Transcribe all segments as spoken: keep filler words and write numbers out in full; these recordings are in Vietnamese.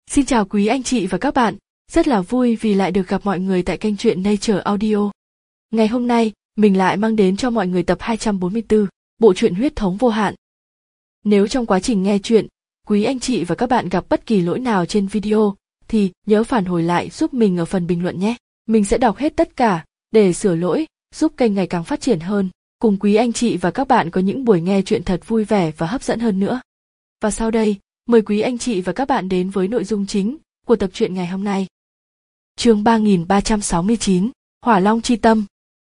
Xin chào quý anh chị và các bạn, rất là vui vì lại được gặp mọi người tại kênh truyện Nature Audio. Ngày hôm nay, mình lại mang đến cho mọi người tập hai trăm bốn mươi tư, bộ truyện Huyết thống vô hạn. Nếu trong quá trình nghe truyện, quý anh chị và các bạn gặp bất kỳ lỗi nào trên video, thì nhớ phản hồi lại giúp mình ở phần bình luận nhé. Mình sẽ đọc hết tất cả, để sửa lỗi, giúp kênh ngày càng phát triển hơn, cùng quý anh chị và các bạn có những buổi nghe truyện thật vui vẻ và hấp dẫn hơn nữa. Và sau đây, mời quý anh chị và các bạn đến với nội dung chính của tập truyện ngày hôm nay. Chương ba nghìn ba trăm sáu mươi chín, Hỏa Long chi tâm.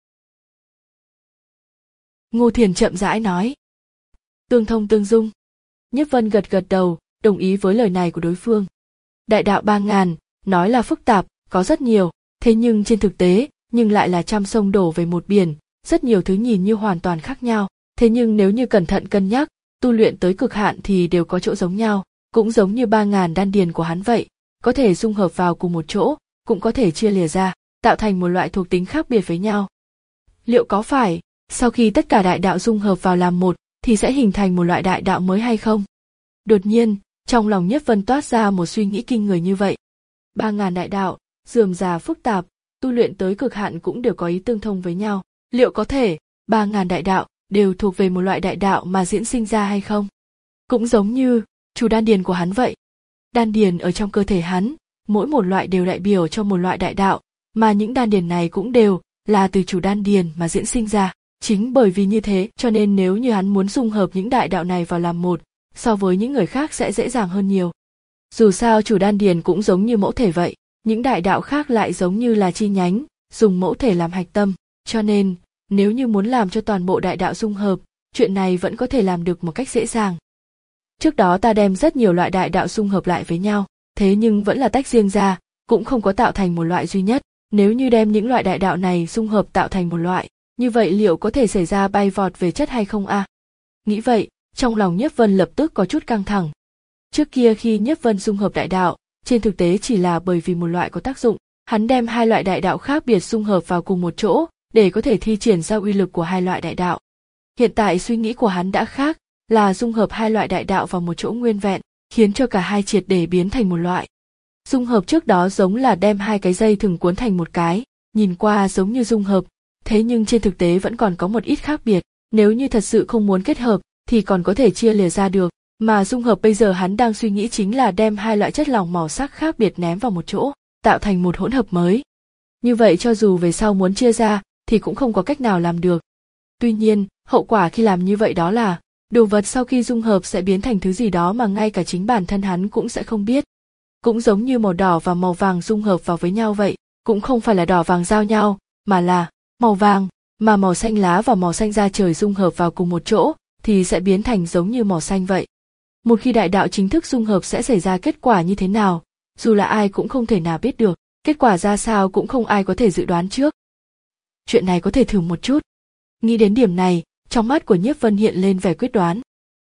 Ngô Thiền chậm rãi nói. Tương thông tương dung. Nhiếp Vân gật gật đầu, đồng ý với lời này của đối phương. Đại đạo ba ngàn, nói là phức tạp, có rất nhiều, thế nhưng trên thực tế, nhưng lại là trăm sông đổ về một biển, rất nhiều thứ nhìn như hoàn toàn khác nhau, thế nhưng nếu như cẩn thận cân nhắc, tu luyện tới cực hạn thì đều có chỗ giống nhau, cũng giống như ba ngàn đan điền của hắn vậy, có thể dung hợp vào cùng một chỗ, cũng có thể chia lìa ra, tạo thành một loại thuộc tính khác biệt với nhau. Liệu có phải, sau khi tất cả đại đạo dung hợp vào làm một, thì sẽ hình thành một loại đại đạo mới hay không? Đột nhiên, trong lòng Nhiếp Vân toát ra một suy nghĩ kinh người như vậy. Ba ngàn đại đạo, rườm rà phức tạp, tu luyện tới cực hạn cũng đều có ý tương thông với nhau. Liệu có thể, ba ngàn đại đạo đều thuộc về một loại đại đạo mà diễn sinh ra hay không? Cũng giống như chủ đan điền của hắn vậy. Đan điền ở trong cơ thể hắn, mỗi một loại đều đại biểu cho một loại đại đạo, mà những đan điền này cũng đều là từ chủ đan điền mà diễn sinh ra. Chính bởi vì như thế cho nên nếu như hắn muốn dung hợp những đại đạo này vào làm một, so với những người khác sẽ dễ dàng hơn nhiều. Dù sao chủ đan điền cũng giống như mẫu thể vậy, những đại đạo khác lại giống như là chi nhánh, dùng mẫu thể làm hạch tâm, cho nên nếu như muốn làm cho toàn bộ đại đạo dung hợp, chuyện này vẫn có thể làm được một cách dễ dàng. Trước đó ta đem rất nhiều loại đại đạo dung hợp lại với nhau, thế nhưng vẫn là tách riêng ra, cũng không có tạo thành một loại duy nhất. Nếu như đem những loại đại đạo này dung hợp tạo thành một loại, như vậy liệu có thể xảy ra bay vọt về chất hay không a? À? Nghĩ vậy, trong lòng Nhiếp Vân lập tức có chút căng thẳng. Trước kia khi Nhiếp Vân dung hợp đại đạo, trên thực tế chỉ là bởi vì một loại có tác dụng, hắn đem hai loại đại đạo khác biệt dung hợp vào cùng một chỗ, để có thể thi triển ra uy lực của hai loại đại đạo. Hiện tại suy nghĩ của hắn đã khác, là dung hợp hai loại đại đạo vào một chỗ nguyên vẹn, khiến cho cả hai triệt để biến thành một loại. Dung hợp trước đó giống là đem hai cái dây thừng cuốn thành một cái, nhìn qua giống như dung hợp, thế nhưng trên thực tế vẫn còn có một ít khác biệt, nếu như thật sự không muốn kết hợp thì còn có thể chia lìa ra được, mà dung hợp bây giờ hắn đang suy nghĩ chính là đem hai loại chất lỏng màu sắc khác biệt ném vào một chỗ, tạo thành một hỗn hợp mới. Như vậy cho dù về sau muốn chia ra thì cũng không có cách nào làm được. Tuy nhiên, hậu quả khi làm như vậy đó là, đồ vật sau khi dung hợp sẽ biến thành thứ gì đó mà ngay cả chính bản thân hắn cũng sẽ không biết. Cũng giống như màu đỏ và màu vàng dung hợp vào với nhau vậy, cũng không phải là đỏ vàng giao nhau, mà là màu vàng, mà màu xanh lá và màu xanh da trời dung hợp vào cùng một chỗ, thì sẽ biến thành giống như màu xanh vậy. Một khi đại đạo chính thức dung hợp sẽ xảy ra kết quả như thế nào, dù là ai cũng không thể nào biết được, kết quả ra sao cũng không ai có thể dự đoán trước. Chuyện này có thể thử một chút. Nghĩ đến điểm này, trong mắt của Nhiếp Vân hiện lên vẻ quyết đoán.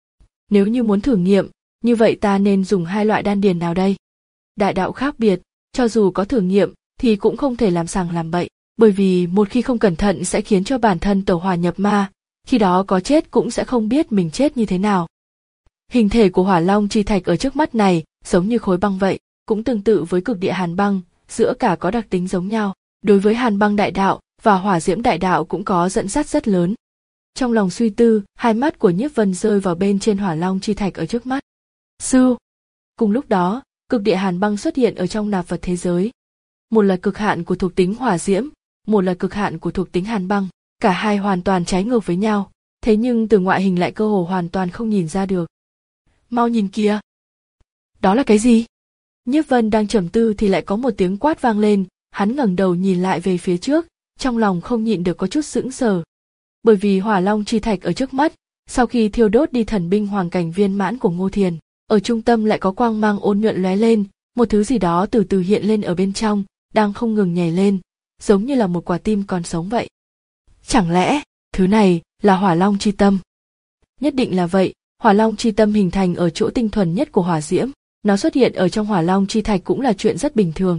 Nếu như muốn thử nghiệm, như vậy ta nên dùng hai loại đan điền nào đây? Đại đạo khác biệt, cho dù có thử nghiệm, thì cũng không thể làm sằng làm bậy, bởi vì một khi không cẩn thận sẽ khiến cho bản thân tẩu hỏa nhập ma, khi đó có chết cũng sẽ không biết mình chết như thế nào. Hình thể của Hỏa Long chi thạch ở trước mắt này, giống như khối băng vậy, cũng tương tự với cực địa hàn băng, giữa cả có đặc tính giống nhau, đối với hàn băng đại đạo và hỏa diễm đại đạo cũng có dẫn dắt rất lớn. Trong lòng suy tư, hai mắt của Nhiếp Vân rơi vào bên trên Hỏa Long chi thạch ở trước mắt. Sư! Cùng lúc đó, cực địa hàn băng xuất hiện ở trong nạp vật thế giới. Một là cực hạn của thuộc tính hỏa diễm, một là cực hạn của thuộc tính hàn băng, cả hai hoàn toàn trái ngược với nhau, thế nhưng từ ngoại hình lại cơ hồ hoàn toàn không nhìn ra được. Mau nhìn kìa! Đó là cái gì? Nhiếp Vân đang trầm tư thì lại có một tiếng quát vang lên, hắn ngẩng đầu nhìn lại về phía trước, trong lòng không nhịn được có chút sững sờ. Bởi vì Hỏa Long chi thạch ở trước mắt, sau khi thiêu đốt đi thần binh hoàng cảnh viên mãn của Ngô Thiền, ở trung tâm lại có quang mang ôn nhuận lóe lên, một thứ gì đó từ từ hiện lên ở bên trong, đang không ngừng nhảy lên, giống như là một quả tim còn sống vậy. Chẳng lẽ, thứ này là Hỏa Long chi tâm? Nhất định là vậy, Hỏa Long chi tâm hình thành ở chỗ tinh thuần nhất của hỏa diễm, nó xuất hiện ở trong Hỏa Long chi thạch cũng là chuyện rất bình thường.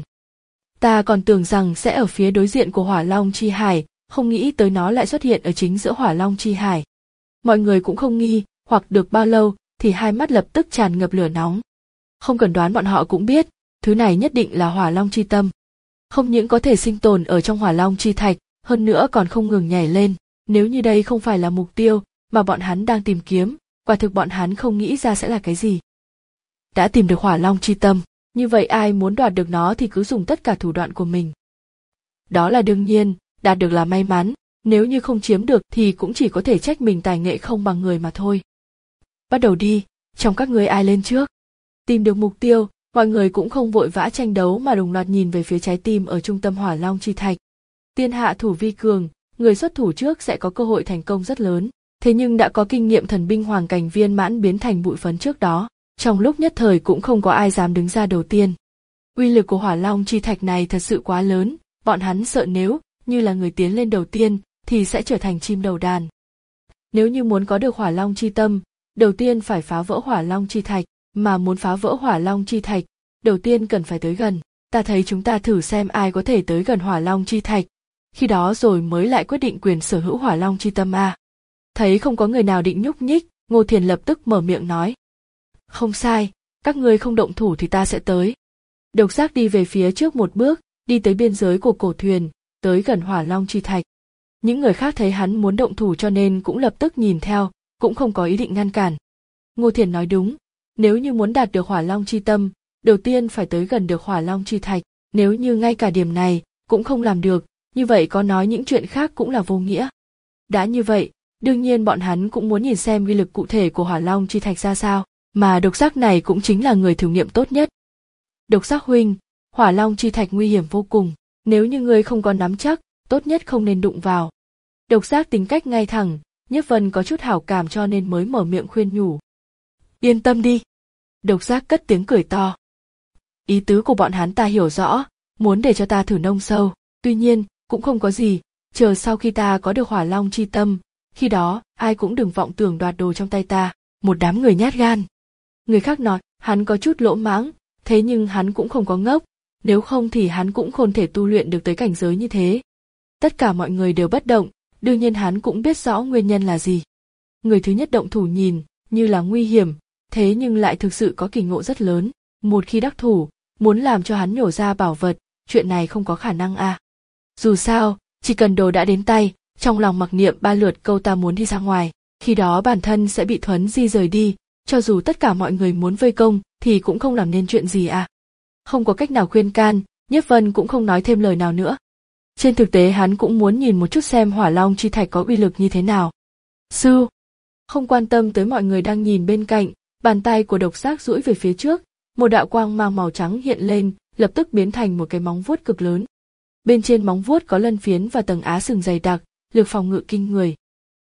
Ta còn tưởng rằng sẽ ở phía đối diện của Hỏa Long chi hải, không nghĩ tới nó lại xuất hiện ở chính giữa Hỏa Long chi hải. Mọi người cũng không nghi, hoặc được bao lâu thì hai mắt lập tức tràn ngập lửa nóng. Không cần đoán bọn họ cũng biết, thứ này nhất định là hỏa long chi tâm. Không những có thể sinh tồn ở trong hỏa long chi thạch, hơn nữa còn không ngừng nhảy lên. Nếu như đây không phải là mục tiêu mà bọn hắn đang tìm kiếm, quả thực bọn hắn không nghĩ ra sẽ là cái gì. Đã tìm được hỏa long chi tâm, như vậy ai muốn đoạt được nó thì cứ dùng tất cả thủ đoạn của mình. Đó là đương nhiên, đạt được là may mắn, nếu như không chiếm được thì cũng chỉ có thể trách mình tài nghệ không bằng người mà thôi. Bắt đầu đi, trong các ngươi ai lên trước. Tìm được mục tiêu, mọi người cũng không vội vã tranh đấu mà đồng loạt nhìn về phía trái tim ở trung tâm hỏa long chi thạch. Tiên hạ thủ vi cường, người xuất thủ trước sẽ có cơ hội thành công rất lớn, thế nhưng đã có kinh nghiệm thần binh hoàng cảnh viên mãn biến thành bụi phấn trước đó, trong lúc nhất thời cũng không có ai dám đứng ra đầu tiên. Uy lực của hỏa long chi thạch này thật sự quá lớn, bọn hắn sợ nếu như là người tiến lên đầu tiên thì sẽ trở thành chim đầu đàn. Nếu như muốn có được hỏa long chi tâm, đầu tiên phải phá vỡ hỏa long chi thạch, mà muốn phá vỡ hỏa long chi thạch, đầu tiên cần phải tới gần. Ta thấy chúng ta thử xem ai có thể tới gần hỏa long chi thạch, khi đó rồi mới lại quyết định quyền sở hữu hỏa long chi tâm a. Thấy không có người nào định nhúc nhích, Ngô Thiền lập tức mở miệng nói. Không sai, các ngươi không động thủ thì ta sẽ tới. Độc giác đi về phía trước một bước, đi tới biên giới của cổ thuyền, tới gần hỏa long chi thạch. Những người khác thấy hắn muốn động thủ cho nên cũng lập tức nhìn theo, cũng không có ý định ngăn cản. Ngô Thiền nói đúng, nếu như muốn đạt được hỏa long chi tâm, đầu tiên phải tới gần được hỏa long chi thạch, nếu như ngay cả điểm này cũng không làm được, như vậy có nói những chuyện khác cũng là vô nghĩa. Đã như vậy, đương nhiên bọn hắn cũng muốn nhìn xem uy lực cụ thể của hỏa long chi thạch ra sao, mà độc giác này cũng chính là người thử nghiệm tốt nhất. Độc giác huynh, hỏa long chi thạch nguy hiểm vô cùng, nếu như ngươi không có nắm chắc, tốt nhất không nên đụng vào. Độc giác tính cách ngay thẳng, Nhiếp Vân có chút hảo cảm cho nên mới mở miệng khuyên nhủ. Yên tâm đi. Độc giác cất tiếng cười to. Ý tứ của bọn hắn ta hiểu rõ, muốn để cho ta thử nông sâu, tuy nhiên, cũng không có gì, chờ sau khi ta có được hỏa long chi tâm, khi đó, ai cũng đừng vọng tưởng đoạt đồ trong tay ta, một đám người nhát gan. Người khác nói, hắn có chút lỗ mãng, thế nhưng hắn cũng không có ngốc, nếu không thì hắn cũng không thể tu luyện được tới cảnh giới như thế. Tất cả mọi người đều bất động, đương nhiên hắn cũng biết rõ nguyên nhân là gì. Người thứ nhất động thủ nhìn, như là nguy hiểm, thế nhưng lại thực sự có kỳ ngộ rất lớn, một khi đắc thủ, muốn làm cho hắn nhổ ra bảo vật, chuyện này không có khả năng a. À. Dù sao, chỉ cần đồ đã đến tay, trong lòng mặc niệm ba lượt câu ta muốn đi ra ngoài, khi đó bản thân sẽ bị thuấn di rời đi, cho dù tất cả mọi người muốn vây công thì cũng không làm nên chuyện gì à. Không có cách nào khuyên can, Nhiếp Vân cũng không nói thêm lời nào nữa. Trên thực tế hắn cũng muốn nhìn một chút xem hỏa long chi thạch có uy lực như thế nào. Sư, không quan tâm tới mọi người đang nhìn bên cạnh, bàn tay của độc giác duỗi về phía trước, một đạo quang mang màu trắng hiện lên, lập tức biến thành một cái móng vuốt cực lớn. Bên trên móng vuốt có lân phiến và tầng á sừng dày đặc, lực phòng ngự kinh người.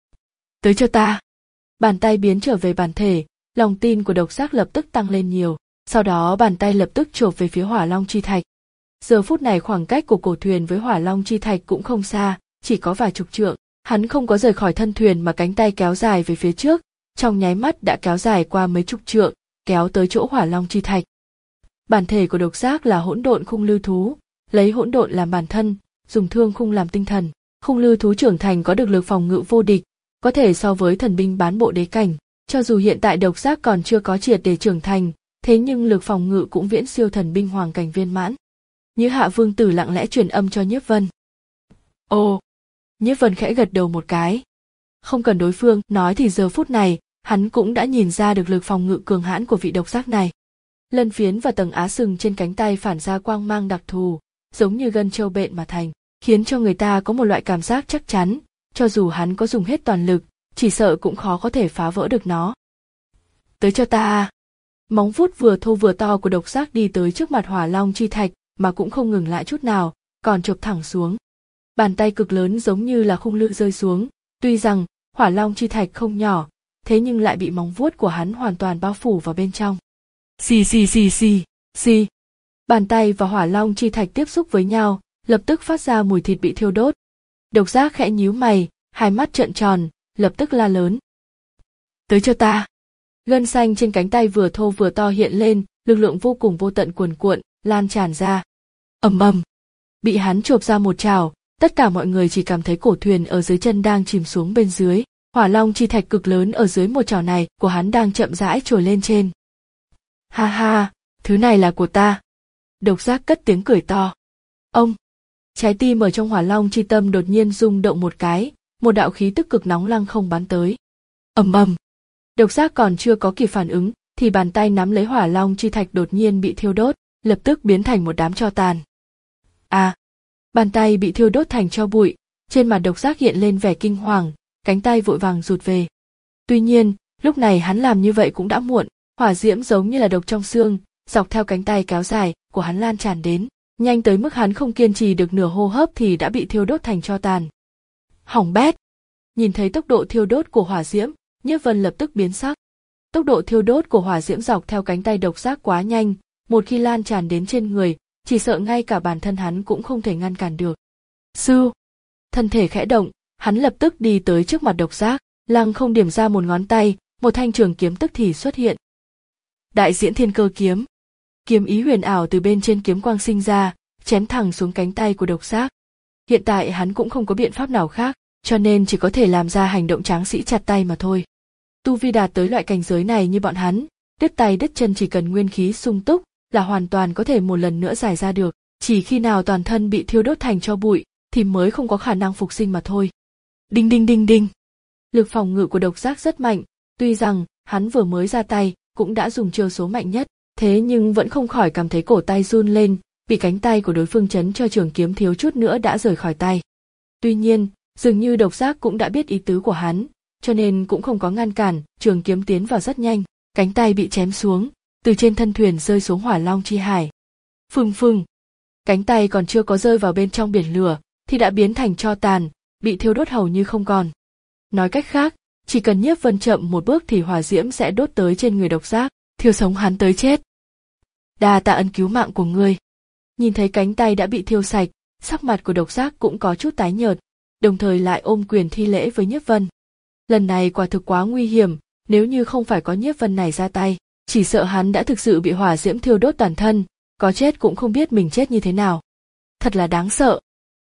Tới cho ta. Bàn tay biến trở về bản thể, lòng tin của độc giác lập tức tăng lên nhiều, sau đó bàn tay lập tức chộp về phía hỏa long chi thạch. Giờ phút này khoảng cách của cổ thuyền với hỏa long chi thạch cũng không xa, chỉ có vài chục trượng, hắn không có rời khỏi thân thuyền mà cánh tay kéo dài về phía trước, trong nháy mắt đã kéo dài qua mấy chục trượng, kéo tới chỗ hỏa long chi thạch. Bản thể của độc giác là hỗn độn khung lư thú, lấy hỗn độn làm bản thân, dùng thương khung làm tinh thần. Khung lư thú trưởng thành có được lực phòng ngự vô địch, có thể so với thần binh bán bộ đế cảnh. Cho dù hiện tại độc giác còn chưa có triệt để trưởng thành, thế nhưng lực phòng ngự cũng viễn siêu thần binh hoàng cảnh viên mãn. Như Hạ Vương Tử lặng lẽ truyền âm cho Nhiếp Vân. Ồ, Nhiếp Vân khẽ gật đầu một cái. Không cần đối phương nói thì giờ phút này, hắn cũng đã nhìn ra được lực phòng ngự cường hãn của vị độc giác này. Lân phiến và tầng á sừng trên cánh tay phản ra quang mang đặc thù, giống như gân trâu bện mà thành, khiến cho người ta có một loại cảm giác chắc chắn, cho dù hắn có dùng hết toàn lực, chỉ sợ cũng khó có thể phá vỡ được nó. Tới cho ta. Móng vuốt vừa thô vừa to của độc giác đi tới trước mặt hỏa long chi thạch mà cũng không ngừng lại chút nào, còn chộp thẳng xuống. Bàn tay cực lớn giống như là khung lư rơi xuống, tuy rằng hỏa long chi thạch không nhỏ, thế nhưng lại bị móng vuốt của hắn hoàn toàn bao phủ vào bên trong. Xì xì xì xì, xì. Bàn tay và hỏa long chi thạch tiếp xúc với nhau, lập tức phát ra mùi thịt bị thiêu đốt. Độc giác khẽ nhíu mày, hai mắt trợn tròn, lập tức la lớn. Tới cho ta. Gân xanh trên cánh tay vừa thô vừa to hiện lên, lực lượng vô cùng vô tận cuồn cuộn, lan tràn ra. Ầm ầm. Bị hắn chộp ra một trào, tất cả mọi người chỉ cảm thấy cổ thuyền ở dưới chân đang chìm xuống bên dưới. Hỏa long chi thạch cực lớn ở dưới một trào này của hắn đang chậm rãi trồi lên trên. Ha ha, thứ này là của ta. Độc giác cất tiếng cười to. Ông! Trái tim ở trong Hỏa Long chi tâm đột nhiên rung động một cái, một đạo khí tức cực nóng lăng không bắn tới. Ầm ầm! Độc giác còn chưa có kịp phản ứng, thì bàn tay nắm lấy Hỏa Long chi thạch đột nhiên bị thiêu đốt, lập tức biến thành một đám tro tàn. À! Bàn tay bị thiêu đốt thành tro bụi, trên mặt độc giác hiện lên vẻ kinh hoàng, cánh tay vội vàng rụt về. Tuy nhiên, lúc này hắn làm như vậy cũng đã muộn, hỏa diễm giống như là độc trong xương, dọc theo cánh tay kéo dài của hắn lan tràn đến, nhanh tới mức hắn không kiên trì được nửa hô hấp thì đã bị thiêu đốt thành tro tàn. Hỏng bét! Nhìn thấy tốc độ thiêu đốt của hỏa diễm, Nhiếp Vân lập tức biến sắc. Tốc độ thiêu đốt của hỏa diễm dọc theo cánh tay độc giác quá nhanh, một khi lan tràn đến trên người, chỉ sợ ngay cả bản thân hắn cũng không thể ngăn cản được. Sư! Thân thể khẽ động, hắn lập tức đi tới trước mặt độc giác, lăng không điểm ra một ngón tay, một thanh trường kiếm tức thì xuất hiện. Đại diễn thiên cơ kiếm. Kiếm ý huyền ảo từ bên trên kiếm quang sinh ra, chém thẳng xuống cánh tay của độc giác. Hiện tại hắn cũng không có biện pháp nào khác, cho nên chỉ có thể làm ra hành động tráng sĩ chặt tay mà thôi. Tu vi đạt tới loại cảnh giới này như bọn hắn, đứt tay đứt chân chỉ cần nguyên khí sung túc là hoàn toàn có thể một lần nữa giải ra được, chỉ khi nào toàn thân bị thiêu đốt thành tro bụi thì mới không có khả năng phục sinh mà thôi. Đinh đinh đinh đinh. Lực phòng ngự của độc giác rất mạnh, tuy rằng hắn vừa mới ra tay cũng đã dùng chiêu số mạnh nhất, thế nhưng vẫn không khỏi cảm thấy cổ tay run lên, bị cánh tay của đối phương chấn cho trường kiếm thiếu chút nữa đã rời khỏi tay. Tuy nhiên, dường như độc giác cũng đã biết ý tứ của hắn, cho nên cũng không có ngăn cản, trường kiếm tiến vào rất nhanh, cánh tay bị chém xuống, từ trên thân thuyền rơi xuống Hỏa Long chi hải. Phừng phừng, cánh tay còn chưa có rơi vào bên trong biển lửa, thì đã biến thành tro tàn, bị thiêu đốt hầu như không còn. Nói cách khác, chỉ cần Nhiếp Vân chậm một bước thì hỏa diễm sẽ đốt tới trên người độc giác, thiêu sống hắn tới chết. Đa tạ ân cứu mạng của ngươi. Nhìn thấy cánh tay đã bị thiêu sạch, sắc mặt của độc giác cũng có chút tái nhợt, đồng thời lại ôm quyền thi lễ với Nhiếp Vân. Lần này quả thực quá nguy hiểm, nếu như không phải có Nhiếp Vân này ra tay, chỉ sợ hắn đã thực sự bị hỏa diễm thiêu đốt toàn thân, có chết cũng không biết mình chết như thế nào. Thật là đáng sợ.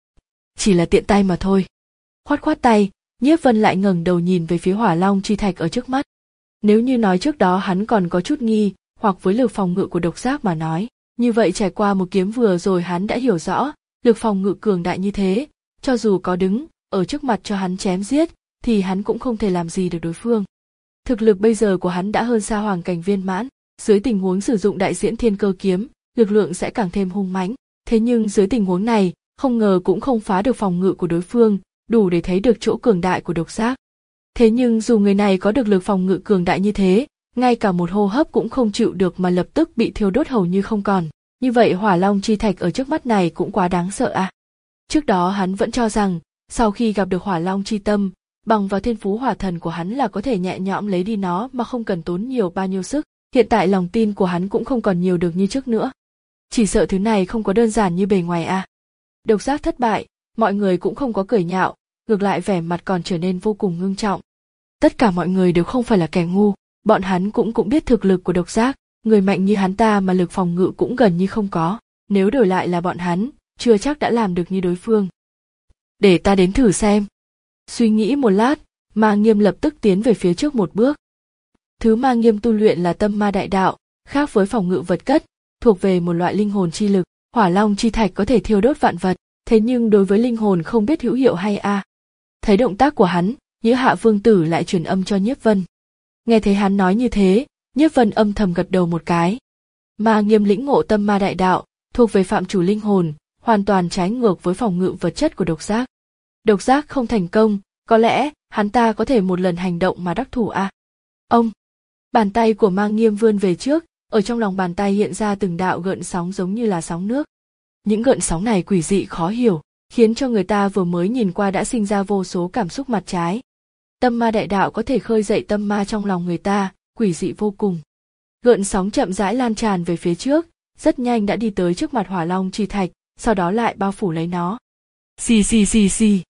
Chỉ là tiện tay mà thôi. Khoát khoát tay, Nhiếp Vân lại ngẩng đầu nhìn về phía Hỏa Long chi thạch ở trước mắt. Nếu như nói trước đó hắn còn có chút nghi, hoặc với lực phòng ngự của độc giác mà nói, như vậy trải qua một kiếm vừa rồi hắn đã hiểu rõ, lực phòng ngự cường đại như thế, cho dù có đứng ở trước mặt cho hắn chém giết, thì hắn cũng không thể làm gì được đối phương. Thực lực bây giờ của hắn đã hơn xa hoàng cảnh viên mãn, dưới tình huống sử dụng đại diễn thiên cơ kiếm, lực lượng sẽ càng thêm hung mãnh. Thế nhưng dưới tình huống này, không ngờ cũng không phá được phòng ngự của đối phương, đủ để thấy được chỗ cường đại của độc giác. Thế nhưng dù người này có được lực phòng ngự cường đại như thế, ngay cả một hô hấp cũng không chịu được mà lập tức bị thiêu đốt hầu như không còn. Như vậy Hỏa Long chi thạch ở trước mắt này cũng quá đáng sợ à. Trước đó hắn vẫn cho rằng, sau khi gặp được Hỏa Long chi tâm, bằng vào thiên phú hỏa thần của hắn là có thể nhẹ nhõm lấy đi nó mà không cần tốn nhiều bao nhiêu sức. Hiện tại lòng tin của hắn cũng không còn nhiều được như trước nữa. Chỉ sợ thứ này không có đơn giản như bề ngoài à. Độc giác thất bại, mọi người cũng không có cười nhạo, ngược lại vẻ mặt còn trở nên vô cùng ngưng trọng. Tất cả mọi người đều không phải là kẻ ngu, bọn hắn cũng cũng biết thực lực của độc giác, người mạnh như hắn ta mà lực phòng ngự cũng gần như không có, nếu đổi lại là bọn hắn, chưa chắc đã làm được như đối phương. Để ta đến thử xem. Suy nghĩ một lát, Ma Nghiêm lập tức tiến về phía trước một bước. Thứ Ma Nghiêm tu luyện là tâm ma đại đạo, khác với phòng ngự vật cất, thuộc về một loại linh hồn chi lực. Hỏa Long chi thạch có thể thiêu đốt vạn vật, thế nhưng đối với linh hồn không biết hữu hiệu hay a. À. Thấy động tác của hắn, Nhữ Hạ Vương Tử lại truyền âm cho Nhiếp Vân. Nghe thấy hắn nói như thế, Nhiếp Vân âm thầm gật đầu một cái. Ma Nghiêm lĩnh ngộ tâm ma đại đạo, thuộc về phạm chủ linh hồn, hoàn toàn trái ngược với phòng ngự vật chất của độc giác. Độc giác không thành công, có lẽ hắn ta có thể một lần hành động mà đắc thủ a. À. Ông, bàn tay của Ma Nghiêm vươn về trước, ở trong lòng bàn tay hiện ra từng đạo gợn sóng giống như là sóng nước. Những gợn sóng này quỷ dị khó hiểu, khiến cho người ta vừa mới nhìn qua đã sinh ra vô số cảm xúc mặt trái. Tâm ma đại đạo có thể khơi dậy tâm ma trong lòng người ta, quỷ dị vô cùng. Gợn sóng chậm rãi lan tràn về phía trước, rất nhanh đã đi tới trước mặt Hỏa Long chi thạch, sau đó lại bao phủ lấy nó. Xì xì xì xì.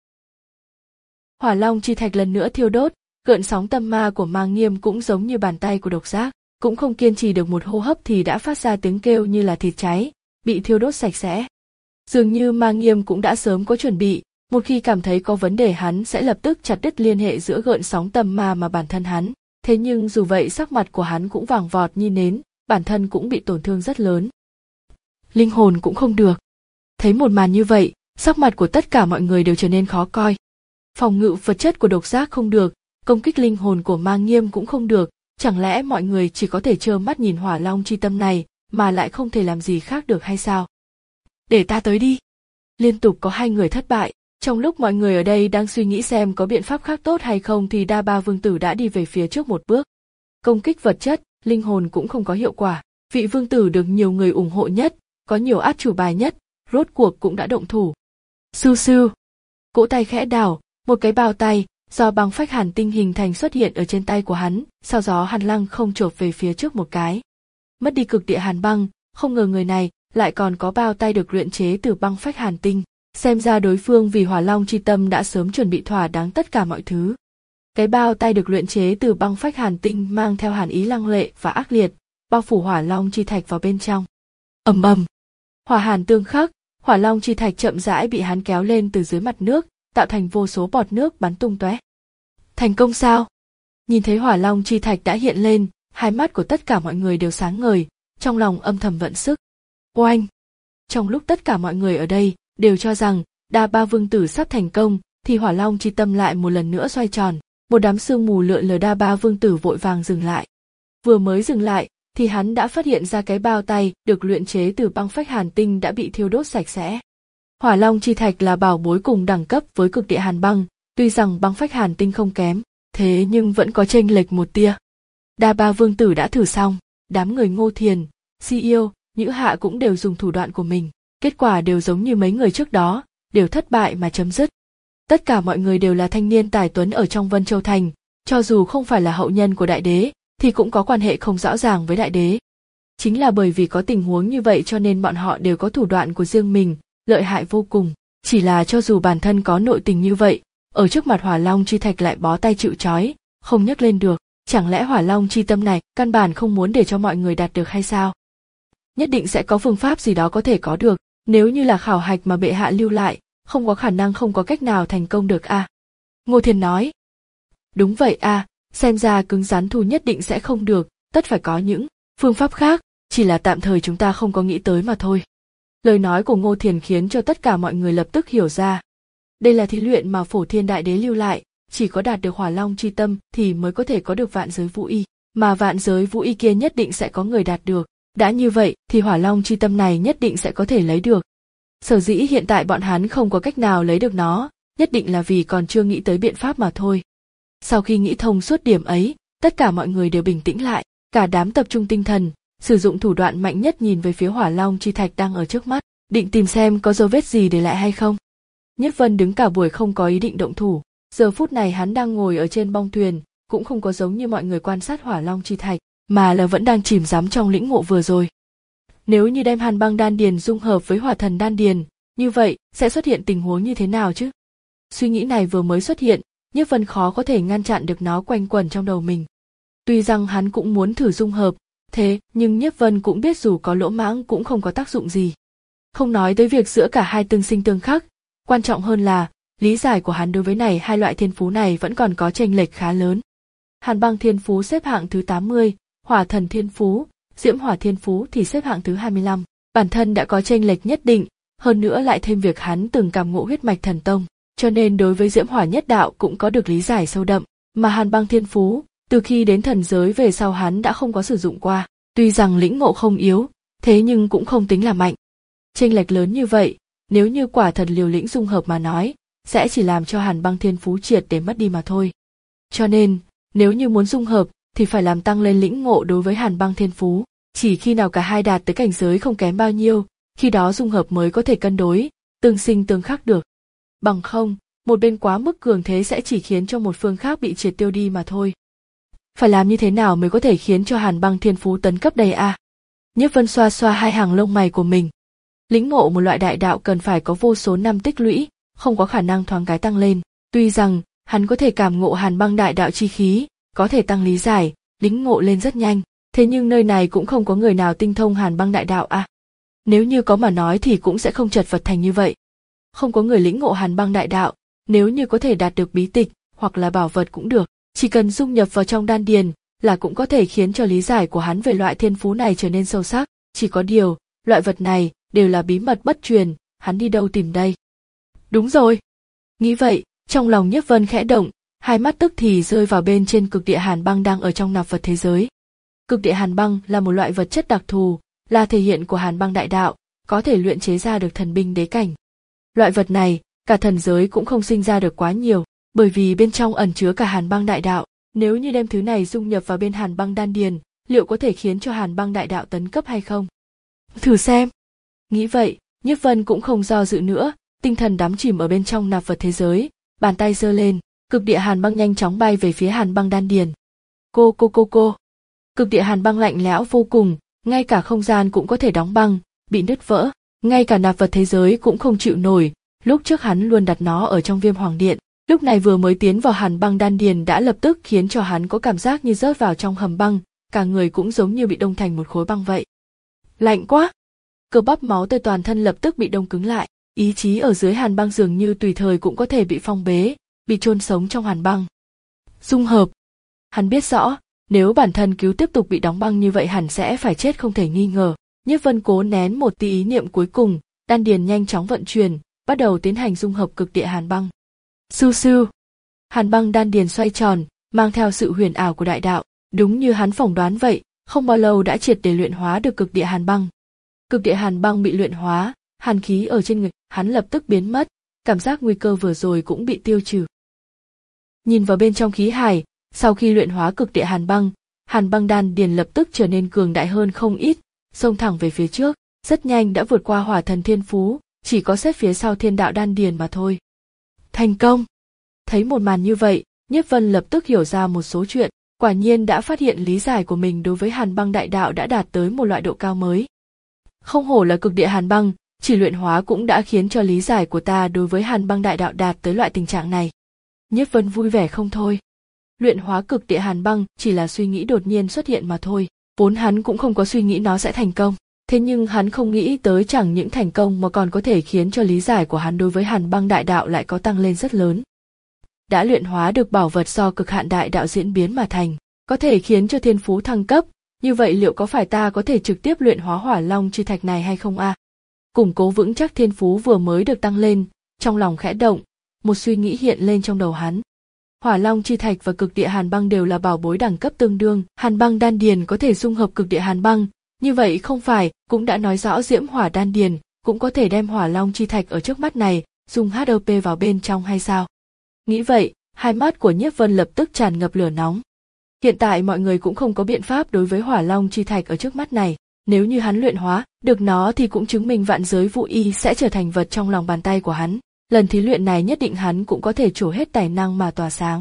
Hỏa Long chi thạch lần nữa thiêu đốt, gợn sóng tâm ma của Ma Nghiêm cũng giống như bàn tay của độc giác, cũng không kiên trì được một hô hấp thì đã phát ra tiếng kêu như là thịt cháy, bị thiêu đốt sạch sẽ. Dường như Ma Nghiêm cũng đã sớm có chuẩn bị, một khi cảm thấy có vấn đề hắn sẽ lập tức chặt đứt liên hệ giữa gợn sóng tâm ma mà bản thân hắn. Thế nhưng dù vậy sắc mặt của hắn cũng vàng vọt như nến, bản thân cũng bị tổn thương rất lớn. linh hồn cũng không được. Thấy một màn như vậy, sắc mặt của tất cả mọi người đều trở nên khó coi. Phòng ngự vật chất của độc giác không được, công kích linh hồn của Ma Nghiêm cũng không được, chẳng lẽ mọi người chỉ có thể trơ mắt nhìn Hỏa Long chi tâm này mà lại không thể làm gì khác được hay sao? Để ta tới đi. Liên tục có hai người thất bại, trong lúc mọi người ở đây đang suy nghĩ xem có biện pháp khác tốt hay không thì Đa Ba Vương Tử đã đi về phía trước một bước. Công kích vật chất, linh hồn cũng không có hiệu quả, vị vương tử được nhiều người ủng hộ nhất, có nhiều át chủ bài nhất, rốt cuộc cũng đã động thủ. Sưu sưu. Cỗ tay khẽ đảo, một cái bao tay do băng phách hàn tinh hình thành xuất hiện ở trên tay của hắn, sau đó Hàn Lăng không chộp về phía trước một cái. Mất đi cực địa hàn băng, không ngờ người này lại còn có bao tay được luyện chế từ băng phách hàn tinh, xem ra đối phương vì Hỏa Long chi tâm đã sớm chuẩn bị thỏa đáng tất cả mọi thứ. Cái bao tay được luyện chế từ băng phách hàn tinh mang theo hàn ý lăng lệ và ác liệt, bao phủ Hỏa Long chi thạch vào bên trong. Ầm ầm, hỏa hàn tương khắc, Hỏa Long chi thạch chậm rãi bị hắn kéo lên từ dưới mặt nước, tạo thành vô số bọt nước bắn tung tóe. Thành công sao? Nhìn thấy Hỏa Long chi thạch đã hiện lên, hai mắt của tất cả mọi người đều sáng ngời, trong lòng âm thầm vận sức. Oanh! Trong lúc tất cả mọi người ở đây đều cho rằng Đa Ba Vương Tử sắp thành công, thì Hỏa Long chi tâm lại một lần nữa xoay tròn, một đám sương mù lượn lờ. Đa Ba Vương Tử vội vàng dừng lại. Vừa mới dừng lại, thì hắn đã phát hiện ra cái bao tay được luyện chế từ băng phách hàn tinh đã bị thiêu đốt sạch sẽ. Hỏa Long chi thạch là bảo bối cùng đẳng cấp với cực địa hàn băng, tuy rằng băng phách hàn tinh không kém, thế nhưng vẫn có chênh lệch một tia. Đa Ba Vương Tử đã thử xong, đám người Ngô Thiền, Si Yêu, Nhữ Hạ cũng đều dùng thủ đoạn của mình, kết quả đều giống như mấy người trước đó, đều thất bại mà chấm dứt. Tất cả mọi người đều là thanh niên tài tuấn ở trong Vân Châu Thành, cho dù không phải là hậu nhân của đại đế, thì cũng có quan hệ không rõ ràng với đại đế. Chính là bởi vì có tình huống như vậy cho nên bọn họ đều có thủ đoạn của riêng mình, lợi hại vô cùng. Chỉ là cho dù bản thân có nội tình như vậy, ở trước mặt Hỏa Long chi thạch lại bó tay chịu trói, không nhấc lên được. Chẳng lẽ Hỏa Long chi tâm này căn bản không muốn để cho mọi người đạt được hay sao? Nhất định sẽ có phương pháp gì đó có thể có được, nếu như là khảo hạch mà bệ hạ lưu lại, không có khả năng không có cách nào thành công được à? Ngô Thiền nói. Đúng vậy à, xem ra cứng rắn thu nhất định sẽ không được, tất phải có những phương pháp khác, chỉ là tạm thời chúng ta không có nghĩ tới mà thôi. Lời nói của Ngô Thiền khiến cho tất cả mọi người lập tức hiểu ra. Đây là thí luyện mà Phổ Thiên Đại Đế lưu lại, chỉ có đạt được Hỏa Long chi tâm thì mới có thể có được vạn giới vũ y, mà vạn giới vũ y kia nhất định sẽ có người đạt được. Đã như vậy thì Hỏa Long chi tâm này nhất định sẽ có thể lấy được. Sở dĩ hiện tại bọn hắn không có cách nào lấy được nó, nhất định là vì còn chưa nghĩ tới biện pháp mà thôi. Sau khi nghĩ thông suốt điểm ấy, tất cả mọi người đều bình tĩnh lại, cả đám tập trung tinh thần, sử dụng thủ đoạn mạnh nhất nhìn về phía Hỏa Long chi thạch đang ở trước mắt, định tìm xem có dấu vết gì để lại hay không. Nhất Vân đứng cả buổi không có ý định động thủ, giờ phút này hắn đang ngồi ở trên bong thuyền, cũng không có giống như mọi người quan sát Hỏa Long chi thạch, mà là vẫn đang chìm đắm trong lĩnh ngộ vừa rồi. Nếu như đem Hàn Băng đan điền dung hợp với Hỏa Thần đan điền, như vậy sẽ xuất hiện tình huống như thế nào chứ? Suy nghĩ này vừa mới xuất hiện, Nhất Vân khó có thể ngăn chặn được nó quanh quẩn trong đầu mình. Tuy rằng hắn cũng muốn thử dung hợp, thế nhưng Nhất Vân cũng biết dù có lỗ mãng cũng không có tác dụng gì. Không nói tới việc giữa cả hai tương sinh tương khắc, quan trọng hơn là lý giải của hắn đối với này hai loại thiên phú này vẫn còn có chênh lệch khá lớn. Hàn Băng thiên phú xếp hạng thứ tám mươi, Hỏa Thần thiên phú, Diễm Hỏa thiên phú thì xếp hạng thứ hai mươi lăm. Bản thân đã có chênh lệch nhất định, hơn nữa lại thêm việc hắn từng cảm ngộ huyết mạch thần tông, cho nên đối với Diễm Hỏa nhất đạo cũng có được lý giải sâu đậm, mà Hàn Băng thiên phú, từ khi đến thần giới về sau hắn đã không có sử dụng qua, tuy rằng lĩnh ngộ không yếu, thế nhưng cũng không tính là mạnh. Chênh lệch lớn như vậy, nếu như quả thật liều lĩnh dung hợp mà nói, sẽ chỉ làm cho Hàn Băng thiên phú triệt để mất đi mà thôi. Cho nên, nếu như muốn dung hợp, thì phải làm tăng lên lĩnh ngộ đối với Hàn Băng thiên phú, chỉ khi nào cả hai đạt tới cảnh giới không kém bao nhiêu, khi đó dung hợp mới có thể cân đối, tương sinh tương khắc được. Bằng không, một bên quá mức cường thế sẽ chỉ khiến cho một phương khác bị triệt tiêu đi mà thôi. Phải làm như thế nào mới có thể khiến cho Hàn Băng thiên phú tấn cấp đầy a? Nhất Vân xoa xoa hai hàng lông mày của mình. Lĩnh ngộ một loại đại đạo cần phải có vô số năm tích lũy, không có khả năng thoáng cái tăng lên. Tuy rằng, hắn có thể cảm ngộ Hàn Băng đại đạo chi khí, có thể tăng lý giải, lĩnh ngộ lên rất nhanh, thế nhưng nơi này cũng không có người nào tinh thông Hàn Băng đại đạo a. Nếu như có mà nói thì cũng sẽ không chật vật thành như vậy. Không có người lĩnh ngộ Hàn Băng đại đạo, nếu như có thể đạt được bí tịch hoặc là bảo vật cũng được, chỉ cần dung nhập vào trong đan điền là cũng có thể khiến cho lý giải của hắn về loại thiên phú này trở nên sâu sắc, chỉ có điều, loại vật này đều là bí mật bất truyền, hắn đi đâu tìm đây? Đúng rồi. Nghĩ vậy, trong lòng Nhiếp Vân khẽ động, hai mắt tức thì rơi vào bên trên cực địa hàn băng đang ở trong nạp vật thế giới. Cực địa hàn băng là một loại vật chất đặc thù, là thể hiện của hàn băng đại đạo, có thể luyện chế ra được thần binh đế cảnh. Loại vật này, cả thần giới cũng không sinh ra được quá nhiều, bởi vì bên trong ẩn chứa cả hàn băng đại đạo. Nếu như đem thứ này dung nhập vào bên hàn băng đan điền, liệu có thể khiến cho hàn băng đại đạo tấn cấp hay không? Thử xem. Nghĩ vậy, Nhiếp Vân cũng không do dự nữa, tinh thần đắm chìm ở bên trong nạp vật thế giới, bàn tay giơ lên, cực địa hàn băng nhanh chóng bay về phía hàn băng đan điền. Cô cô cô cô. Cực địa hàn băng lạnh lẽo vô cùng, ngay cả không gian cũng có thể đóng băng, bị nứt vỡ, ngay cả nạp vật thế giới cũng không chịu nổi. Lúc trước hắn luôn đặt nó ở trong Viêm Hoàng Điện, lúc này vừa mới tiến vào hàn băng đan điền đã lập tức khiến cho hắn có cảm giác như rớt vào trong hầm băng, cả người cũng giống như bị đông thành một khối băng vậy. Lạnh quá. Cơ bắp máu tươi toàn thân lập tức bị đông cứng lại, ý chí ở dưới hàn băng dường như tùy thời cũng có thể bị phong bế, bị chôn sống trong hàn băng. Dung hợp. Hắn biết rõ, nếu bản thân cứu tiếp tục bị đóng băng như vậy hẳn sẽ phải chết không thể nghi ngờ. Nhiếp Vân cố nén một tí ý niệm cuối cùng, đan điền nhanh chóng vận chuyển, bắt đầu tiến hành dung hợp cực địa hàn băng. Sưu sưu. Hàn băng đan điền xoay tròn, mang theo sự huyền ảo của đại đạo, đúng như hắn phỏng đoán vậy, không bao lâu đã triệt để luyện hóa được cực địa hàn băng. Cực địa hàn băng bị luyện hóa, hàn khí ở trên người hắn lập tức biến mất, cảm giác nguy cơ vừa rồi cũng bị tiêu trừ. Nhìn vào bên trong khí hải, sau khi luyện hóa cực địa hàn băng, hàn băng đan điền lập tức trở nên cường đại hơn không ít, xông thẳng về phía trước, rất nhanh đã vượt qua hỏa thần thiên phú, chỉ có xếp phía sau thiên đạo đan điền mà thôi. Thành công! Thấy một màn như vậy, Nhiếp Vân lập tức hiểu ra một số chuyện, quả nhiên đã phát hiện lý giải của mình đối với hàn băng đại đạo đã đạt tới một loại độ cao mới. Không hổ là cực địa hàn băng, chỉ luyện hóa cũng đã khiến cho lý giải của ta đối với hàn băng đại đạo đạt tới loại tình trạng này. Nhiếp Vân vui vẻ không thôi. Luyện hóa cực địa hàn băng chỉ là suy nghĩ đột nhiên xuất hiện mà thôi, vốn hắn cũng không có suy nghĩ nó sẽ thành công. Thế nhưng hắn không nghĩ tới chẳng những thành công mà còn có thể khiến cho lý giải của hắn đối với hàn băng đại đạo lại có tăng lên rất lớn. Đã luyện hóa được bảo vật do cực hạn đại đạo diễn biến mà thành, có thể khiến cho thiên phú thăng cấp, như vậy liệu có phải ta có thể trực tiếp luyện hóa hỏa long chi thạch này hay không a? À? Củng cố vững chắc thiên phú vừa mới được tăng lên, trong lòng khẽ động, một suy nghĩ hiện lên trong đầu hắn. Hỏa long chi thạch và cực địa hàn băng đều là bảo bối đẳng cấp tương đương, hàn băng đan điền có thể dung hợp cực địa hàn băng, như vậy không phải cũng đã nói rõ diễm hỏa đan điền cũng có thể đem hỏa long chi thạch ở trước mắt này dùng hát o pê vào bên trong hay sao? Nghĩ vậy, hai mắt của Nhiếp Vân lập tức tràn ngập lửa nóng. Hiện tại mọi người cũng không có biện pháp đối với hỏa long chi thạch ở trước mắt này, nếu như hắn luyện hóa được nó thì cũng chứng minh vạn giới vũ y sẽ trở thành vật trong lòng bàn tay của hắn. Lần thí luyện này nhất định hắn cũng có thể trổ hết tài năng mà tỏa sáng.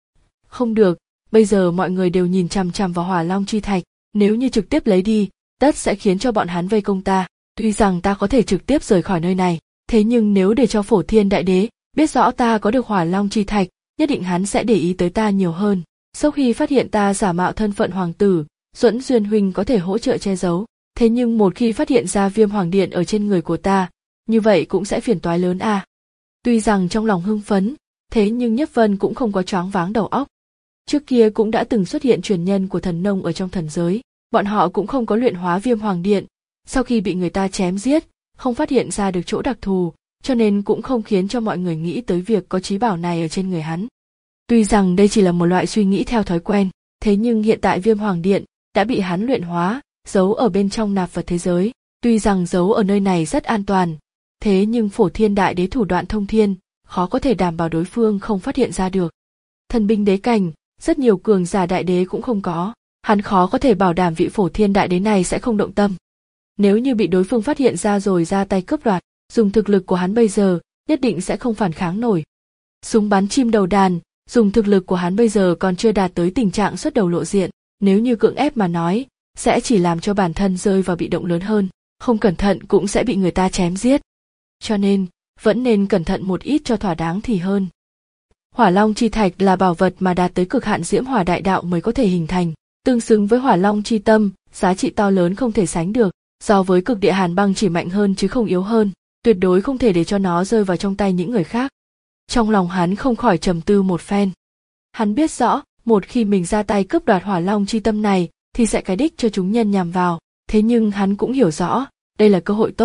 Không được, bây giờ mọi người đều nhìn chằm chằm vào hỏa long chi thạch, nếu như trực tiếp lấy đi, tất sẽ khiến cho bọn hắn vây công ta. Tuy rằng ta có thể trực tiếp rời khỏi nơi này, thế nhưng nếu để cho Phổ Thiên Đại Đế biết rõ ta có được hỏa long chi thạch, nhất định hắn sẽ để ý tới ta nhiều hơn. Sau khi phát hiện ta giả mạo thân phận hoàng tử, Duẫn Duyên huynh có thể hỗ trợ che giấu, thế nhưng một khi phát hiện ra Viêm Hoàng Điện ở trên người của ta, như vậy cũng sẽ phiền toái lớn a. À. Tuy rằng trong lòng hưng phấn, thế nhưng Nhiếp Vân cũng không có choáng váng đầu óc. Trước kia cũng đã từng xuất hiện truyền nhân của thần nông ở trong thần giới, bọn họ cũng không có luyện hóa Viêm Hoàng Điện, sau khi bị người ta chém giết, không phát hiện ra được chỗ đặc thù, cho nên cũng không khiến cho mọi người nghĩ tới việc có trí bảo này ở trên người hắn. Tuy rằng đây chỉ là một loại suy nghĩ theo thói quen, thế nhưng hiện tại Viêm Hoàng Điện đã bị hắn luyện hóa, giấu ở bên trong nạp vật thế giới. Tuy rằng giấu ở nơi này rất an toàn, thế nhưng Phổ Thiên Đại Đế thủ đoạn thông thiên, khó có thể đảm bảo đối phương không phát hiện ra được. Thần binh đế cảnh, rất nhiều cường giả đại đế cũng không có, hắn khó có thể bảo đảm vị Phổ Thiên Đại Đế này sẽ không động tâm. Nếu như bị đối phương phát hiện ra rồi ra tay cướp đoạt, dùng thực lực của hắn bây giờ, nhất định sẽ không phản kháng nổi. Súng bắn chim đầu đàn, dùng thực lực của hắn bây giờ còn chưa đạt tới tình trạng xuất đầu lộ diện, nếu như cưỡng ép mà nói, sẽ chỉ làm cho bản thân rơi vào bị động lớn hơn, không cẩn thận cũng sẽ bị người ta chém giết. Cho nên, vẫn nên cẩn thận một ít cho thỏa đáng thì hơn. Hỏa long chi thạch là bảo vật mà đạt tới cực hạn diễm hỏa đại đạo mới có thể hình thành, tương xứng với hỏa long chi tâm, giá trị to lớn không thể sánh được, so với cực địa hàn băng chỉ mạnh hơn chứ không yếu hơn, tuyệt đối không thể để cho nó rơi vào trong tay những người khác. Trong lòng hắn không khỏi trầm tư một phen. Hắn biết rõ, một khi mình ra tay cướp đoạt hỏa long chi tâm này, thì sẽ cái đích cho chúng nhân nhằm vào, thế nhưng hắn cũng hiểu rõ, đây là cơ hội tốt,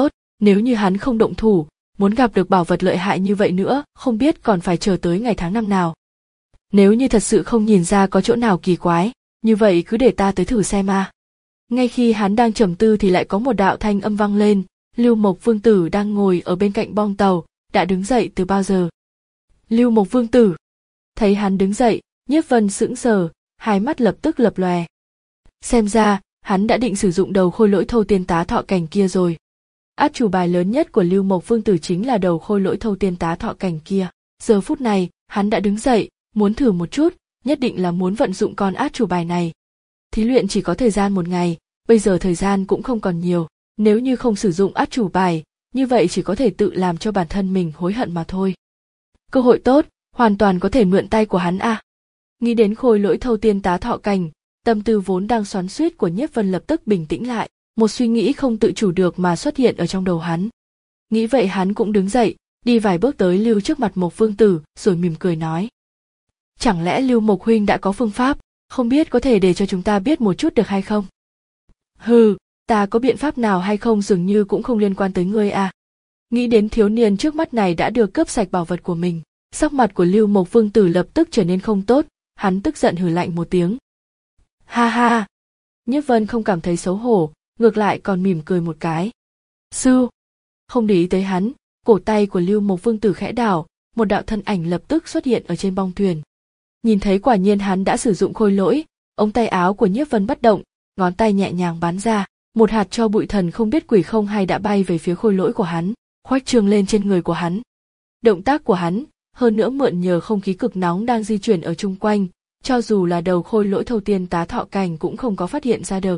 Nếu như hắn không động thủ, muốn gặp được bảo vật lợi hại như vậy nữa, không biết còn phải chờ tới ngày tháng năm nào. Nếu như thật sự không nhìn ra có chỗ nào kỳ quái, như vậy cứ để ta tới thử xem a. Ngay khi hắn đang trầm tư thì lại có một đạo thanh âm vang lên, Lưu Mộc Vương tử đang ngồi ở bên cạnh bong tàu, đã đứng dậy từ bao giờ. Lưu Mộc Vương tử. Thấy hắn đứng dậy, Nhiếp Vân sững sờ, hai mắt lập tức lập lòe. Xem ra, hắn đã định sử dụng đầu khôi lỗi thâu tiên tá thọ cảnh kia rồi. Át chủ bài lớn nhất của Lưu Mộc Vương tử chính là đầu khôi lỗi thâu tiên tá thọ cảnh kia. Giờ phút này, hắn đã đứng dậy, muốn thử một chút, nhất định là muốn vận dụng con át chủ bài này. Thí luyện chỉ có thời gian một ngày, bây giờ thời gian cũng không còn nhiều. Nếu như không sử dụng át chủ bài, như vậy chỉ có thể tự làm cho bản thân mình hối hận mà thôi. Cơ hội tốt, hoàn toàn có thể mượn tay của hắn a. À. Nghĩ đến khôi lỗi thâu tiên tá thọ cảnh, tâm tư vốn đang xoắn xuýt của Nhiếp Vân lập tức bình tĩnh lại, một suy nghĩ không tự chủ được mà xuất hiện ở trong đầu hắn. Nghĩ vậy hắn cũng đứng dậy, đi vài bước tới Lưu trước mặt Mộc Vương tử, rồi mỉm cười nói: Chẳng lẽ Lưu Mộc huynh đã có phương pháp, không biết có thể để cho chúng ta biết một chút được hay không? Hừ, ta có biện pháp nào hay không dường như cũng không liên quan tới ngươi à. Nghĩ đến thiếu niên trước mắt này đã được cướp sạch bảo vật của mình, sắc mặt của Lưu Mộc Vương tử lập tức trở nên không tốt, hắn tức giận hừ lạnh một tiếng. Ha ha! Nhiếp Vân không cảm thấy xấu hổ, ngược lại còn mỉm cười một cái. Sư! Không để ý tới hắn, cổ tay của Lưu Mộc Vương tử khẽ đảo, một đạo thân ảnh lập tức xuất hiện ở trên bong thuyền. Nhìn thấy quả nhiên hắn đã sử dụng khôi lỗi, ống tay áo của Nhiếp Vân bất động, ngón tay nhẹ nhàng bắn ra, một hạt tro bụi thần không biết quỷ không hay đã bay về phía khôi lỗi của hắn, khoách trương lên trên người của hắn. Động tác của hắn, hơn nữa mượn nhờ không khí cực nóng đang di chuyển ở chung quanh, cho dù là đầu khôi lỗi thâu tiên tá thọ cảnh cũng không có phát hiện ra được.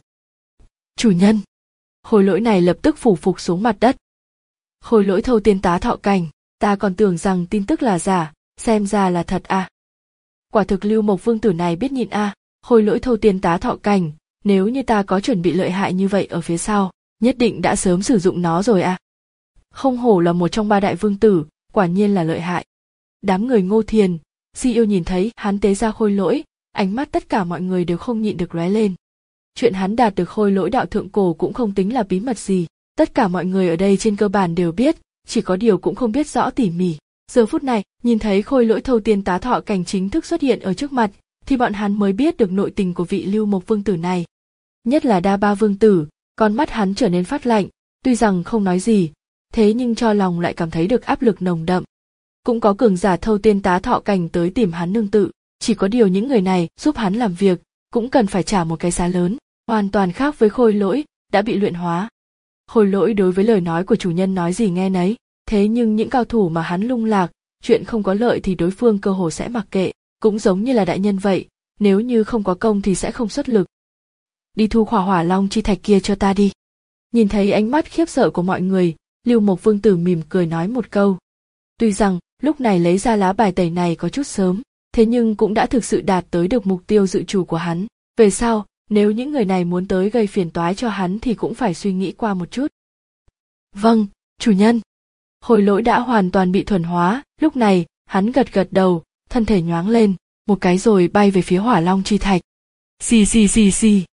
Chủ nhân! Khôi lỗi này lập tức phủ phục xuống mặt đất. Khôi lỗi thâu tiên tá thọ cảnh, ta còn tưởng rằng tin tức là giả, xem ra là thật à. Quả thực Lưu Mộc Vương tử này biết nhịn à, khôi lỗi thâu tiên tá thọ cảnh, nếu như ta có chuẩn bị lợi hại như vậy ở phía sau, nhất định đã sớm sử dụng nó rồi à. Không hổ là một trong ba đại vương tử, quả nhiên là lợi hại. Đám người Ngô Thiền, Di Yêu nhìn thấy hắn tế ra khôi lỗi, ánh mắt tất cả mọi người đều không nhịn được lóe lên. Chuyện hắn đạt được khôi lỗi đạo thượng cổ cũng không tính là bí mật gì, tất cả mọi người ở đây trên cơ bản đều biết, chỉ có điều cũng không biết rõ tỉ mỉ. Giờ phút này, nhìn thấy khôi lỗi thâu tiên tá thọ cảnh chính thức xuất hiện ở trước mặt, thì bọn hắn mới biết được nội tình của vị Lưu Mộc Vương tử này. Nhất là Đa Ba Vương tử, con mắt hắn trở nên phát lạnh, tuy rằng không nói gì, thế nhưng cho lòng lại cảm thấy được áp lực nồng đậm. Cũng có cường giả thâu tiên tá thọ cảnh tới tìm hắn nương tự, chỉ có điều những người này giúp hắn làm việc, cũng cần phải trả một cái giá lớn, hoàn toàn khác với khôi lỗi, đã bị luyện hóa. Khôi lỗi đối với lời nói của chủ nhân nói gì nghe nấy, thế nhưng những cao thủ mà hắn lung lạc, chuyện không có lợi thì đối phương cơ hồ sẽ mặc kệ, cũng giống như là đại nhân vậy, nếu như không có công thì sẽ không xuất lực. Đi thu hỏa hỏa long chi thạch kia cho ta đi. Nhìn thấy ánh mắt khiếp sợ của mọi người, Lưu Mộc Vương tử mỉm cười nói một câu. Tuy rằng lúc này lấy ra lá bài tẩy này có chút sớm, thế nhưng cũng đã thực sự đạt tới được mục tiêu dự trù của hắn. Về sau, nếu những người này muốn tới gây phiền toái cho hắn thì cũng phải suy nghĩ qua một chút. Vâng, chủ nhân. Khôi lỗi đã hoàn toàn bị thuần hóa, lúc này, hắn gật gật đầu, thân thể nhoáng lên, một cái rồi bay về phía hỏa long chi thạch. Xì xì xì xì.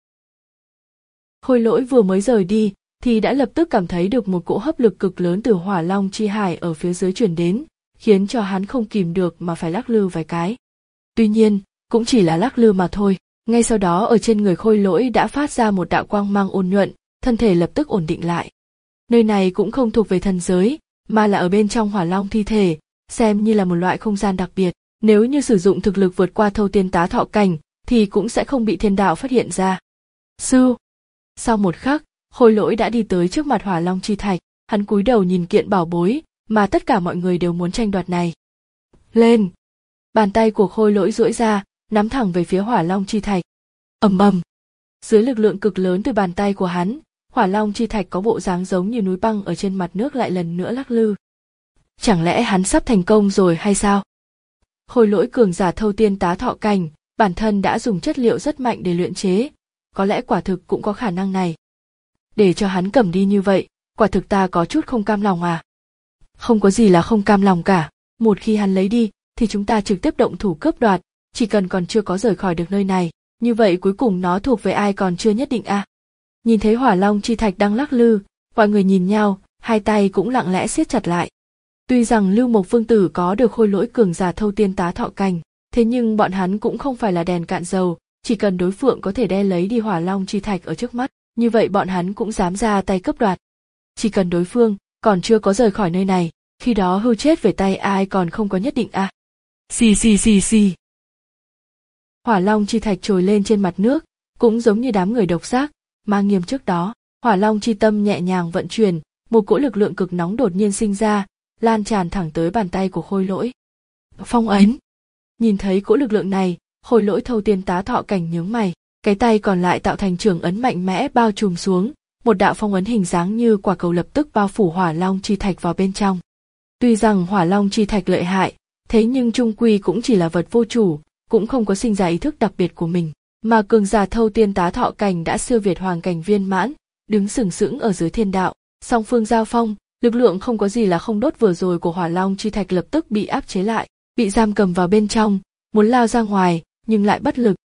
Khôi lỗi vừa mới rời đi, thì đã lập tức cảm thấy được một cỗ hấp lực cực lớn từ hỏa long chi hải ở phía dưới truyền đến, khiến cho hắn không kìm được mà phải lắc lư vài cái. Tuy nhiên, cũng chỉ là lắc lư mà thôi, ngay sau đó ở trên người khôi lỗi đã phát ra một đạo quang mang ôn nhuận, thân thể lập tức ổn định lại. Nơi này cũng không thuộc về thần giới, mà là ở bên trong hỏa long thi thể, xem như là một loại không gian đặc biệt, nếu như sử dụng thực lực vượt qua thâu tiên tá thọ cảnh, thì cũng sẽ không bị thiên đạo phát hiện ra. Sư! Sau một khắc, khôi lỗi đã đi tới trước mặt hỏa long chi thạch, hắn cúi đầu nhìn kiện bảo bối, mà tất cả mọi người đều muốn tranh đoạt này. Lên! Bàn tay của khôi lỗi duỗi ra, nắm thẳng về phía hỏa long chi thạch. Ầm ầm! Dưới lực lượng cực lớn từ bàn tay của hắn, hỏa long chi thạch có bộ dáng giống như núi băng ở trên mặt nước lại lần nữa lắc lư. Chẳng lẽ hắn sắp thành công rồi hay sao? Khôi lỗi cường giả thâu tiên tá thọ cảnh, bản thân đã dùng chất liệu rất mạnh để luyện chế, có lẽ quả thực cũng có khả năng này. Để cho hắn cầm đi như vậy, quả thực ta có chút không cam lòng à. Không có gì là không cam lòng cả, một khi hắn lấy đi, thì chúng ta trực tiếp động thủ cướp đoạt, chỉ cần còn chưa có rời khỏi được nơi này, như vậy cuối cùng nó thuộc về ai còn chưa nhất định à. Nhìn thấy hỏa long chi thạch đang lắc lư, mọi người nhìn nhau, hai tay cũng lặng lẽ siết chặt lại. Tuy rằng Lưu Mộc Vương Tử có được khôi lỗi cường giả thâu tiên tá thọ cành, thế nhưng bọn hắn cũng không phải là đèn cạn dầu, chỉ cần đối phương có thể đe lấy đi Hỏa Long chi thạch ở trước mắt, như vậy bọn hắn cũng dám ra tay cướp đoạt. Chỉ cần đối phương còn chưa có rời khỏi nơi này, khi đó hưu chết về tay ai còn không có nhất định à. Xì xì xì xì. Hỏa Long chi thạch trồi lên trên mặt nước, cũng giống như đám người độc giác, mang nghiêm trước đó. Hỏa Long chi tâm nhẹ nhàng vận chuyển, một cỗ lực lượng cực nóng đột nhiên sinh ra, lan tràn thẳng tới bàn tay của khôi lỗi. Phong ấn. Nhìn thấy cỗ lực lượng này, khôi lỗi thâu tiên tá thọ cảnh nhướng mày, cái tay còn lại tạo thành trường ấn mạnh mẽ bao trùm xuống, một đạo phong ấn hình dáng như quả cầu lập tức bao phủ Hỏa Long chi thạch vào bên trong. Tuy rằng Hỏa Long chi thạch lợi hại, thế nhưng chung quy cũng chỉ là vật vô chủ, cũng không có sinh ra ý thức đặc biệt của mình, mà cường giả thâu tiên tá thọ cảnh đã siêu việt hoàng cảnh viên mãn, đứng sừng sững ở dưới thiên đạo, song phương giao phong, lực lượng không có gì là không đốt vừa rồi của Hỏa Long chi thạch lập tức bị áp chế lại, bị giam cầm vào bên trong, muốn lao ra ngoài, nhưng lại bất lực.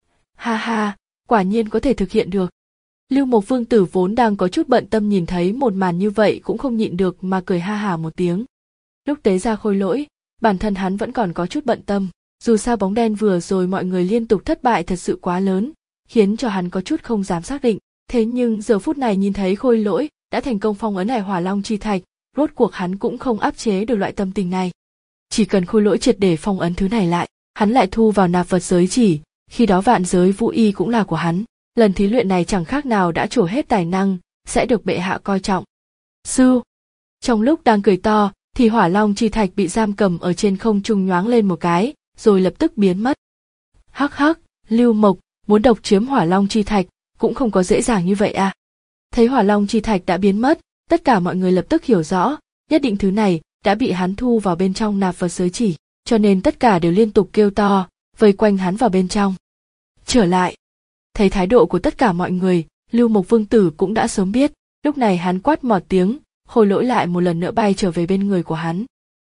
Ha ha, quả nhiên có thể thực hiện được. Lưu Mộc Vương Tử vốn đang có chút bận tâm nhìn thấy một màn như vậy cũng không nhịn được mà cười ha hả một tiếng. Lúc tế ra khôi lỗi, bản thân hắn vẫn còn có chút bận tâm, dù sao bóng đen vừa rồi mọi người liên tục thất bại thật sự quá lớn, khiến cho hắn có chút không dám xác định. Thế nhưng giờ phút này nhìn thấy khôi lỗi đã thành công phong ấn ải Hỏa Long chi thạch, rốt cuộc hắn cũng không áp chế được loại tâm tình này. Chỉ cần khôi lỗi triệt để phong ấn thứ này lại, hắn lại thu vào nạp vật giới chỉ, khi đó vạn giới vũ y cũng là của hắn. Lần thí luyện này chẳng khác nào đã trổ hết tài năng, sẽ được bệ hạ coi trọng. Sư, trong lúc đang cười to, thì Hỏa Long chi thạch bị giam cầm ở trên không trung nhoáng lên một cái, rồi lập tức biến mất. Hắc hắc, Lưu Mộc, muốn độc chiếm Hỏa Long chi thạch, cũng không có dễ dàng như vậy à. Thấy Hỏa Long chi thạch đã biến mất, tất cả mọi người lập tức hiểu rõ, nhất định thứ này đã bị hắn thu vào bên trong nạp vật giới chỉ, cho nên tất cả đều liên tục kêu to, vây quanh hắn vào bên trong. Trở lại. Thấy thái độ của tất cả mọi người, Lưu Mộc Vương Tử cũng đã sớm biết, lúc này hắn quát một tiếng, khôi lỗi lại một lần nữa bay trở về bên người của hắn.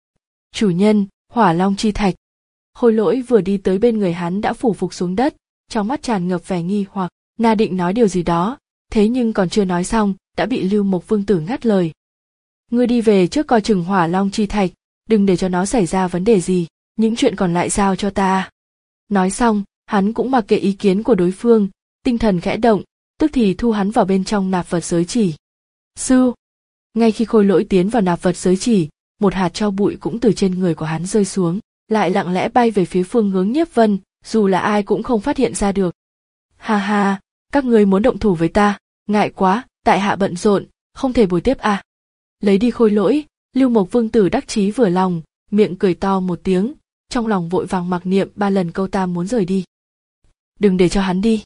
Chủ nhân, Hỏa Long chi thạch. Khôi lỗi vừa đi tới bên người hắn đã phủ phục xuống đất, trong mắt tràn ngập vẻ nghi hoặc, na định nói điều gì đó, thế nhưng còn chưa nói xong, đã bị Lưu Mộc Vương Tử ngắt lời. Ngươi đi về trước coi chừng Hỏa Long chi thạch, đừng để cho nó xảy ra vấn đề gì, những chuyện còn lại giao cho ta. Nói xong, hắn cũng mặc kệ ý kiến của đối phương, tinh thần khẽ động, tức thì thu hắn vào bên trong nạp vật giới chỉ. Sư, ngay khi khôi lỗi tiến vào nạp vật giới chỉ, một hạt tro bụi cũng từ trên người của hắn rơi xuống, lại lặng lẽ bay về phía phương hướng Nhiếp Vân, dù là ai cũng không phát hiện ra được. Ha ha, các ngươi muốn động thủ với ta, ngại quá, tại hạ bận rộn, không thể bồi tiếp à. Lấy đi khôi lỗi, Lưu Mộc Vương Tử đắc chí vừa lòng, miệng cười to một tiếng, trong lòng vội vàng mặc niệm ba lần câu ta muốn rời đi. Đừng để cho hắn đi.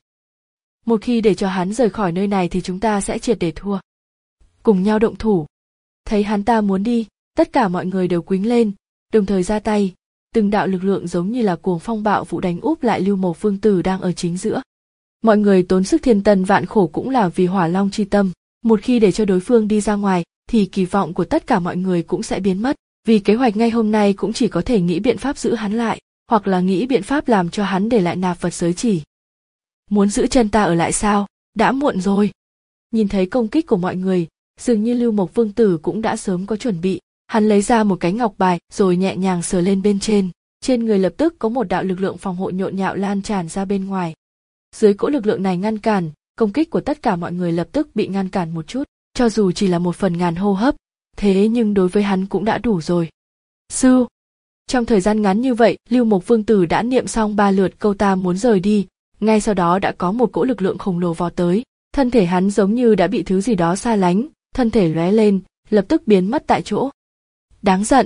Một khi để cho hắn rời khỏi nơi này thì chúng ta sẽ triệt để thua. Cùng nhau động thủ. Thấy hắn ta muốn đi, tất cả mọi người đều quýnh lên, đồng thời ra tay, từng đạo lực lượng giống như là cuồng phong bạo vụ đánh úp lại Lưu Mộc Vương Tử đang ở chính giữa. Mọi người tốn sức thiên tân vạn khổ cũng là vì Hỏa Long chi tâm, một khi để cho đối phương đi ra ngoài, thì kỳ vọng của tất cả mọi người cũng sẽ biến mất, vì kế hoạch ngay hôm nay cũng chỉ có thể nghĩ biện pháp giữ hắn lại, hoặc là nghĩ biện pháp làm cho hắn để lại nạp vật giới chỉ. Muốn giữ chân ta ở lại sao? Đã muộn rồi. Nhìn thấy công kích của mọi người, dường như Lưu Mộc Vương Tử cũng đã sớm có chuẩn bị, hắn lấy ra một cái ngọc bài rồi nhẹ nhàng sờ lên bên trên, trên người lập tức có một đạo lực lượng phòng hộ nhộn nhạo lan tràn ra bên ngoài. Dưới cỗ lực lượng này ngăn cản, công kích của tất cả mọi người lập tức bị ngăn cản một chút, cho dù chỉ là một phần ngàn hô hấp, thế nhưng đối với hắn cũng đã đủ rồi. Sư, trong thời gian ngắn như vậy, Lưu Mộc Vương Tử đã niệm xong ba lượt câu ta muốn rời đi, ngay sau đó đã có một cỗ lực lượng khổng lồ vọt tới, thân thể hắn giống như đã bị thứ gì đó xa lánh, thân thể lóe lên, lập tức biến mất tại chỗ. Đáng giận.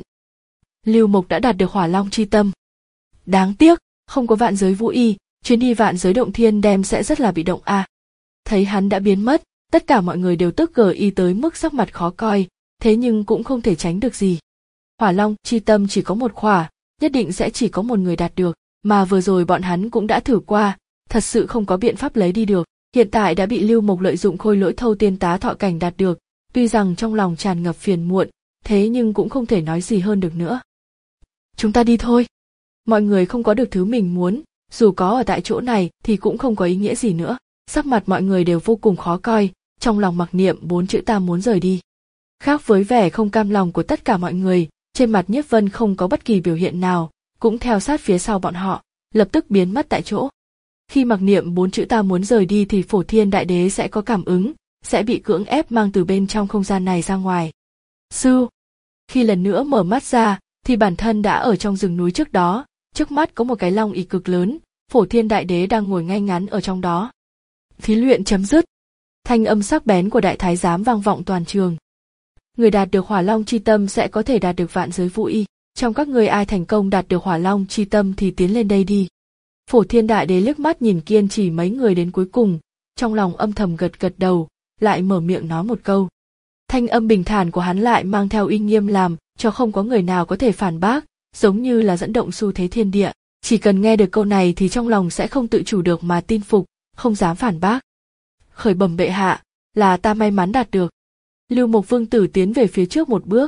Lưu Mộc đã đạt được Hỏa Long chi tâm. Đáng tiếc, không có vạn giới vũ y, chuyến đi vạn giới động thiên đem sẽ rất là bị động a. À. Thấy hắn đã biến mất, tất cả mọi người đều tức gờ y tới mức sắc mặt khó coi, thế nhưng cũng không thể tránh được gì. Hỏa Long chi tâm chỉ có một khỏa, nhất định sẽ chỉ có một người đạt được, mà vừa rồi bọn hắn cũng đã thử qua, thật sự không có biện pháp lấy đi được, hiện tại đã bị Lưu Mộc lợi dụng khôi lỗi thâu tiên tá thọ cảnh đạt được, tuy rằng trong lòng tràn ngập phiền muộn, thế nhưng cũng không thể nói gì hơn được nữa. Chúng ta đi thôi. Mọi người không có được thứ mình muốn, dù có ở tại chỗ này thì cũng không có ý nghĩa gì nữa. Sắc mặt mọi người đều vô cùng khó coi, trong lòng mặc niệm bốn chữ ta muốn rời đi. Khác với vẻ không cam lòng của tất cả mọi người, trên mặt Nhiếp Vân không có bất kỳ biểu hiện nào, cũng theo sát phía sau bọn họ, lập tức biến mất tại chỗ. Khi mặc niệm bốn chữ ta muốn rời đi thì Phổ Thiên Đại Đế sẽ có cảm ứng, sẽ bị cưỡng ép mang từ bên trong không gian này ra ngoài. Sư, khi lần nữa mở mắt ra, thì bản thân đã ở trong rừng núi trước đó, trước mắt có một cái long ỷ cực lớn, Phổ Thiên Đại Đế đang ngồi ngay ngắn ở trong đó. Thí luyện chấm dứt. Thanh âm sắc bén của Đại Thái Giám vang vọng toàn trường. Người đạt được Hỏa Long chi tâm sẽ có thể đạt được vạn giới vũ y. Trong các người ai thành công đạt được Hỏa Long chi tâm thì tiến lên đây đi. Phổ Thiên Đại Đế liếc mắt nhìn kiên trì mấy người đến cuối cùng, trong lòng âm thầm gật gật đầu, lại mở miệng nói một câu. Thanh âm bình thản của hắn lại mang theo uy nghiêm làm cho không có người nào có thể phản bác, giống như là dẫn động xu thế thiên địa. Chỉ cần nghe được câu này thì trong lòng sẽ không tự chủ được mà tin phục, không dám phản bác. Khởi bẩm bệ hạ, là ta may mắn đạt được. Lưu Mộc Vương Tử tiến về phía trước một bước.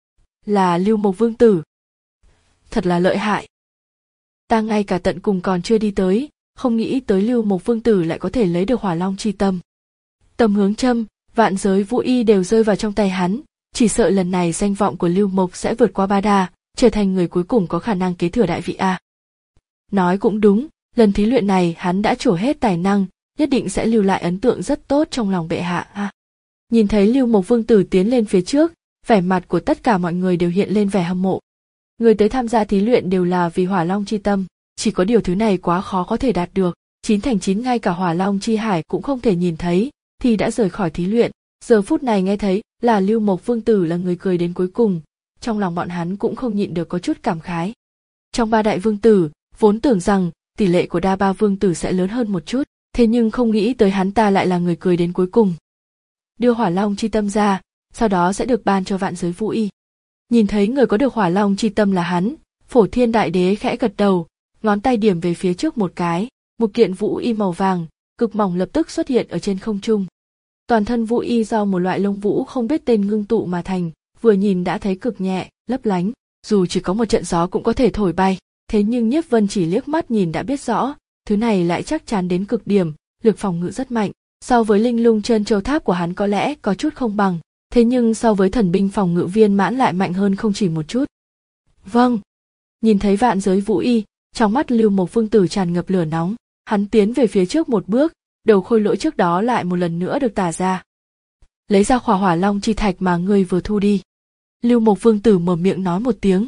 Là Lưu Mộc Vương Tử. Thật là lợi hại. Ta ngay cả tận cùng còn chưa đi tới, không nghĩ tới Lưu Mộc Vương Tử lại có thể lấy được Hỏa Long chi tâm. Tầm hướng châm, vạn giới vũ y đều rơi vào trong tay hắn, chỉ sợ lần này danh vọng của Lưu Mộc sẽ vượt qua Ba Đa, trở thành người cuối cùng có khả năng kế thừa đại vị a. Nói cũng đúng, lần thí luyện này hắn đã trổ hết tài năng, nhất định sẽ lưu lại ấn tượng rất tốt trong lòng bệ hạ a. Nhìn thấy Lưu Mộc Vương Tử tiến lên phía trước, vẻ mặt của tất cả mọi người đều hiện lên vẻ hâm mộ. Người tới tham gia thí luyện đều là vì Hỏa Long chi tâm, chỉ có điều thứ này quá khó có thể đạt được, chín thành chín ngay cả Hỏa Long chi hải cũng không thể nhìn thấy, thì đã rời khỏi thí luyện. Giờ phút này nghe thấy là Lưu Mộc Vương Tử là người cười đến cuối cùng, trong lòng bọn hắn cũng không nhịn được có chút cảm khái. Trong ba đại vương tử, vốn tưởng rằng tỷ lệ của đa ba vương tử sẽ lớn hơn một chút, thế nhưng không nghĩ tới hắn ta lại là người cười đến cuối cùng. Đưa Hỏa Long chi tâm ra, sau đó sẽ được ban cho vạn giới vũ y. Nhìn thấy người có được Hỏa Long chi tâm là hắn, Phổ Thiên Đại Đế khẽ gật đầu, ngón tay điểm về phía trước một cái, một kiện vũ y màu vàng, cực mỏng lập tức xuất hiện ở trên không trung. Toàn thân vũ y do một loại lông vũ không biết tên ngưng tụ mà thành, vừa nhìn đã thấy cực nhẹ, lấp lánh, dù chỉ có một trận gió cũng có thể thổi bay, thế nhưng Nhiếp Vân chỉ liếc mắt nhìn đã biết rõ, thứ này lại chắc chắn đến cực điểm, lực phòng ngự rất mạnh, so với linh lung chân châu tháp của hắn có lẽ có chút không bằng, thế nhưng so với thần binh phòng ngự viên mãn lại mạnh hơn không chỉ một chút. Vâng. Nhìn thấy vạn giới vũ y, trong mắt Lưu Mộc Vương Tử tràn ngập lửa nóng, hắn tiến về phía trước một bước, đầu khôi lỗi trước đó lại một lần nữa được tả ra. Lấy ra khỏa Hỏa Long chi thạch mà ngươi vừa thu đi. Lưu Mộc Vương Tử mở miệng nói một tiếng.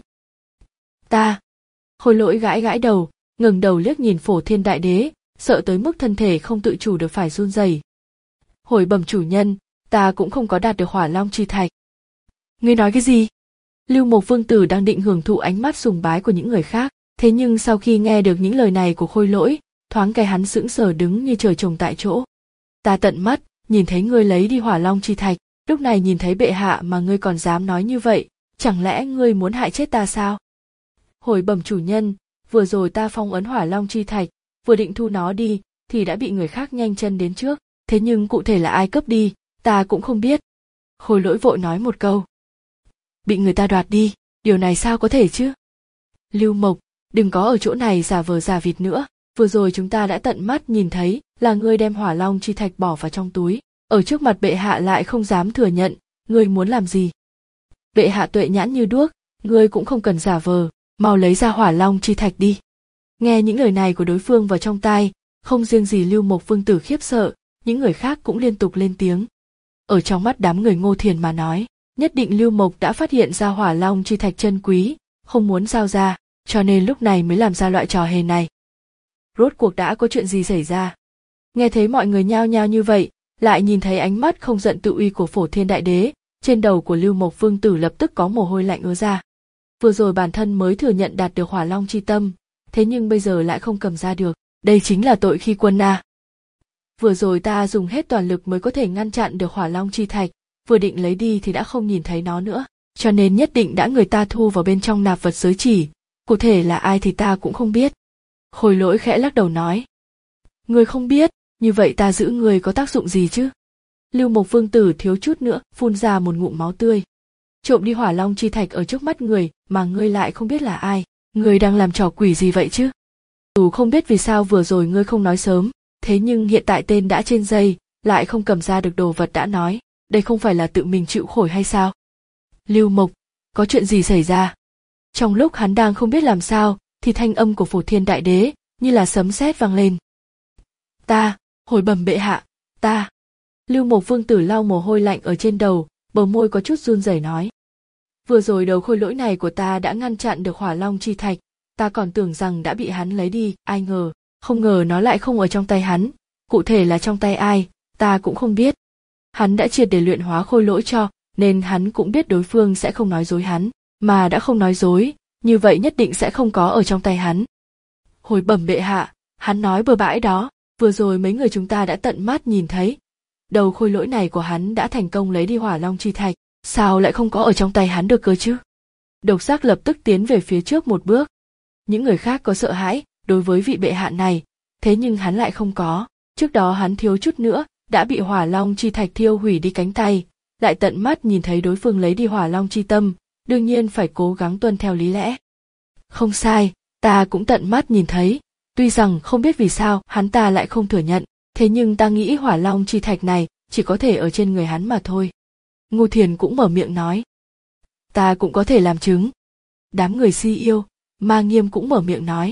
Ta. Khôi lỗi gãi gãi đầu, ngẩng đầu liếc nhìn Phổ Thiên Đại Đế, sợ tới mức thân thể không tự chủ được phải run rẩy. Hồi bẩm chủ nhân, ta cũng không có đạt được Hỏa Long chi thạch. Ngươi nói cái gì? Lưu Mộc Vương Tử đang định hưởng thụ ánh mắt sùng bái của những người khác, thế nhưng sau khi nghe được những lời này của khôi lỗi, thoáng cái hắn sững sờ đứng như trời trồng tại chỗ. Ta tận mắt nhìn thấy ngươi lấy đi Hỏa Long chi thạch, lúc này nhìn thấy bệ hạ mà ngươi còn dám nói như vậy, chẳng lẽ ngươi muốn hại chết ta sao? Hồi bẩm chủ nhân, vừa rồi ta phong ấn Hỏa Long chi thạch, vừa định thu nó đi, thì đã bị người khác nhanh chân đến trước, thế nhưng cụ thể là ai cướp đi, ta cũng không biết. Khôi lỗi vội nói một câu. Bị người ta đoạt đi, điều này sao có thể chứ? Lưu Mộc, đừng có ở chỗ này giả vờ giả vịt nữa, vừa rồi chúng ta đã tận mắt nhìn thấy là ngươi đem Hỏa Long chi thạch bỏ vào trong túi, ở trước mặt bệ hạ lại không dám thừa nhận, ngươi muốn làm gì? Bệ hạ tuệ nhãn như đuốc, ngươi cũng không cần giả vờ, mau lấy ra Hỏa Long chi thạch đi. Nghe những lời này của đối phương vào trong tai, không riêng gì Lưu Mộc Vương Tử khiếp sợ, những người khác cũng liên tục lên tiếng. Ở trong mắt đám người Ngô Thiền mà nói, nhất định Lưu Mộc đã phát hiện ra Hỏa Long chi thạch chân quý, không muốn giao ra, cho nên lúc này mới làm ra loại trò hề này. Rốt cuộc đã có chuyện gì xảy ra? Nghe thấy mọi người nhao nhao như vậy, lại nhìn thấy ánh mắt không giận tự uy của Phổ Thiên Đại Đế, trên đầu của Lưu Mộc Vương Tử lập tức có mồ hôi lạnh ứa ra. Vừa rồi bản thân mới thừa nhận đạt được Hỏa Long chi tâm, thế nhưng bây giờ lại không cầm ra được, đây chính là tội khi quân a. Vừa rồi ta dùng hết toàn lực mới có thể ngăn chặn được Hỏa Long chi thạch, vừa định lấy đi thì đã không nhìn thấy nó nữa, cho nên nhất định đã người ta thu vào bên trong nạp vật giới chỉ, cụ thể là ai thì ta cũng không biết. Khôi lỗi khẽ lắc đầu nói. Ngươi không biết, như vậy ta giữ ngươi có tác dụng gì chứ? Lưu Mộc Vương Tử thiếu chút nữa phun ra một ngụm máu tươi. Trộm đi Hỏa Long chi thạch ở trước mắt người mà ngươi lại không biết là ai, ngươi đang làm trò quỷ gì vậy chứ? Dù không biết vì sao vừa rồi ngươi không nói sớm, thế nhưng hiện tại tên đã trên dây, lại không cầm ra được đồ vật đã nói, đây không phải là tự mình chịu khổ hay sao? Lưu Mộc, có chuyện gì xảy ra? Trong lúc hắn đang không biết làm sao, thì thanh âm của Phổ Thiên Đại Đế như là sấm sét vang lên. Ta, hồi bẩm bệ hạ, ta. Lưu Mộc Vương tử lau mồ hôi lạnh ở trên đầu, bờ môi có chút run rẩy nói. Vừa rồi đầu khôi lỗi này của ta đã ngăn chặn được Hỏa Long chi thạch, ta còn tưởng rằng đã bị hắn lấy đi, ai ngờ, không ngờ nó lại không ở trong tay hắn, cụ thể là trong tay ai, ta cũng không biết. Hắn đã triệt để luyện hóa khôi lỗi cho, nên hắn cũng biết đối phương sẽ không nói dối hắn, mà đã không nói dối, như vậy nhất định sẽ không có ở trong tay hắn. Hồi bẩm bệ hạ, hắn nói bừa bãi đó, vừa rồi mấy người chúng ta đã tận mắt nhìn thấy. Đầu khôi lỗi này của hắn đã thành công lấy đi Hỏa Long chi thạch, sao lại không có ở trong tay hắn được cơ chứ? Độc Giác lập tức tiến về phía trước một bước. Những người khác có sợ hãi đối với vị bệ hạ này, thế nhưng hắn lại không có. Trước đó hắn thiếu chút nữa đã bị Hỏa Long chi thạch thiêu hủy đi cánh tay, lại tận mắt nhìn thấy đối phương lấy đi Hỏa Long chi tâm, đương nhiên phải cố gắng tuân theo lý lẽ. Không sai, ta cũng tận mắt nhìn thấy, tuy rằng không biết vì sao hắn ta lại không thừa nhận, thế nhưng ta nghĩ Hỏa Long chi thạch này chỉ có thể ở trên người hắn mà thôi. Ngô Thiền cũng mở miệng nói. Ta cũng có thể làm chứng. Đám người Si Yêu, Ma Nghiêm cũng mở miệng nói.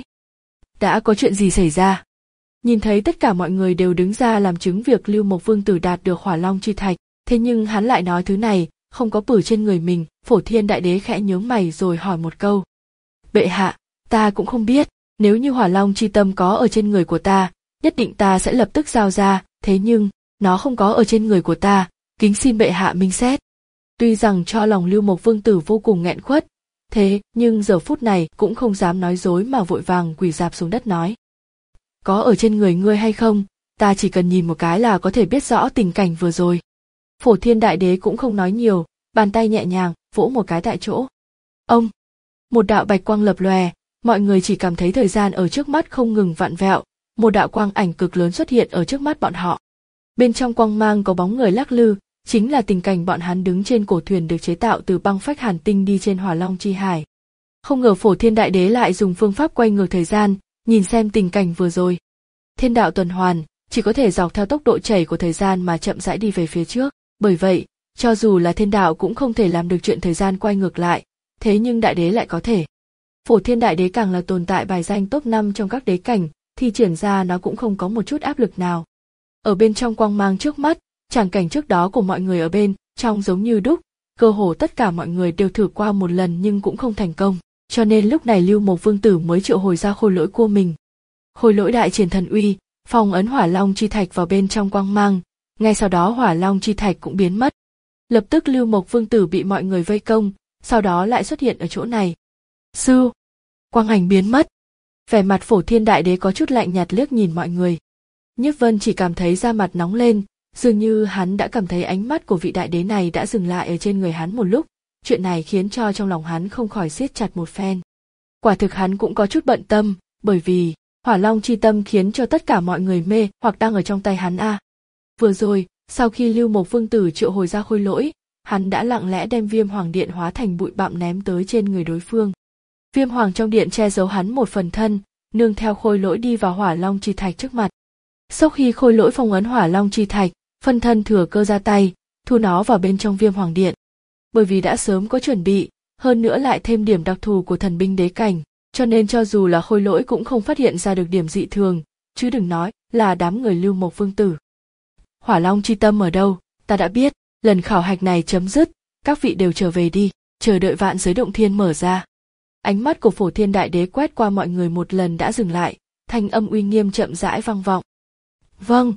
Đã có chuyện gì xảy ra? Nhìn thấy tất cả mọi người đều đứng ra làm chứng việc Lưu Mộc Vương tử đạt được Hỏa Long chi thạch, thế nhưng hắn lại nói thứ này không có bử trên người mình. Phổ Thiên Đại Đế khẽ nhướng mày rồi hỏi một câu. Bệ hạ, ta cũng không biết, nếu như Hỏa Long chi tâm có ở trên người của ta, nhất định ta sẽ lập tức giao ra, thế nhưng, nó không có ở trên người của ta, kính xin bệ hạ minh xét. Tuy rằng cho lòng Lưu Mộc Vương tử vô cùng nghẹn khuất, thế nhưng giờ phút này cũng không dám nói dối mà vội vàng quỳ rạp xuống đất nói. Có ở trên người ngươi hay không, ta chỉ cần nhìn một cái là có thể biết rõ tình cảnh vừa rồi. Phổ Thiên Đại Đế cũng không nói nhiều, bàn tay nhẹ nhàng vỗ một cái tại chỗ. Ông, một đạo bạch quang lập lòe, mọi người chỉ cảm thấy thời gian ở trước mắt không ngừng vặn vẹo, một đạo quang ảnh cực lớn xuất hiện ở trước mắt bọn họ. Bên trong quang mang có bóng người lắc lư, chính là tình cảnh bọn hắn đứng trên cổ thuyền được chế tạo từ băng phách hàn tinh đi trên Hỏa Long chi hải. Không ngờ Phổ Thiên Đại Đế lại dùng phương pháp quay ngược thời gian, nhìn xem tình cảnh vừa rồi. Thiên đạo tuần hoàn, chỉ có thể dọc theo tốc độ chảy của thời gian mà chậm rãi đi về phía trước, bởi vậy, cho dù là thiên đạo cũng không thể làm được chuyện thời gian quay ngược lại, thế nhưng đại đế lại có thể. Phổ Thiên Đại Đế càng là tồn tại bài danh top năm trong các đế cảnh, thì triển ra nó cũng không có một chút áp lực nào. Ở bên trong quang mang trước mắt, tràng cảnh trước đó của mọi người ở bên trong giống như đúc, cơ hồ tất cả mọi người đều thử qua một lần nhưng cũng không thành công, cho nên lúc này Lưu Mộc Vương tử mới triệu hồi ra khôi lỗi của mình. Khôi lỗi đại triển thần uy, phong ấn Hỏa Long chi thạch vào bên trong quang mang, ngay sau đó Hỏa Long chi thạch cũng biến mất. Lập tức Lưu Mộc Vương tử bị mọi người vây công, sau đó lại xuất hiện ở chỗ này. Sư, quang ảnh biến mất. Vẻ mặt Phổ Thiên Đại Đế có chút lạnh nhạt liếc nhìn mọi người. Nhiếp Vân chỉ cảm thấy da mặt nóng lên, dường như hắn đã cảm thấy ánh mắt của vị đại đế này đã dừng lại ở trên người hắn một lúc, chuyện này khiến cho trong lòng hắn không khỏi siết chặt một phen. Quả thực hắn cũng có chút bận tâm, bởi vì Hỏa Long chi tâm khiến cho tất cả mọi người mê hoặc đang ở trong tay hắn a. À. Vừa rồi, sau khi Lưu Mộc Vương tử triệu hồi ra khôi lỗi, hắn đã lặng lẽ đem Viêm Hoàng Điện hóa thành bụi bặm ném tới trên người đối phương. Viêm Hoàng trong điện che giấu hắn một phần thân, nương theo khôi lỗi đi vào Hỏa Long chi thạch trước mặt. Sau khi khôi lỗi phong ấn Hỏa Long chi thạch, phân thân thừa cơ ra tay, thu nó vào bên trong Viêm Hoàng Điện. Bởi vì đã sớm có chuẩn bị, hơn nữa lại thêm điểm đặc thù của thần binh đế cảnh, cho nên cho dù là khôi lỗi cũng không phát hiện ra được điểm dị thường, chứ đừng nói là đám người Lưu Mộc Vương tử. Hỏa Long chi tâm ở đâu, ta đã biết, lần khảo hạch này chấm dứt, các vị đều trở về đi, chờ đợi vạn giới động thiên mở ra. Ánh mắt của Phổ Thiên Đại Đế quét qua mọi người một lần đã dừng lại, thanh âm uy nghiêm chậm rãi vang vọng. Vâng.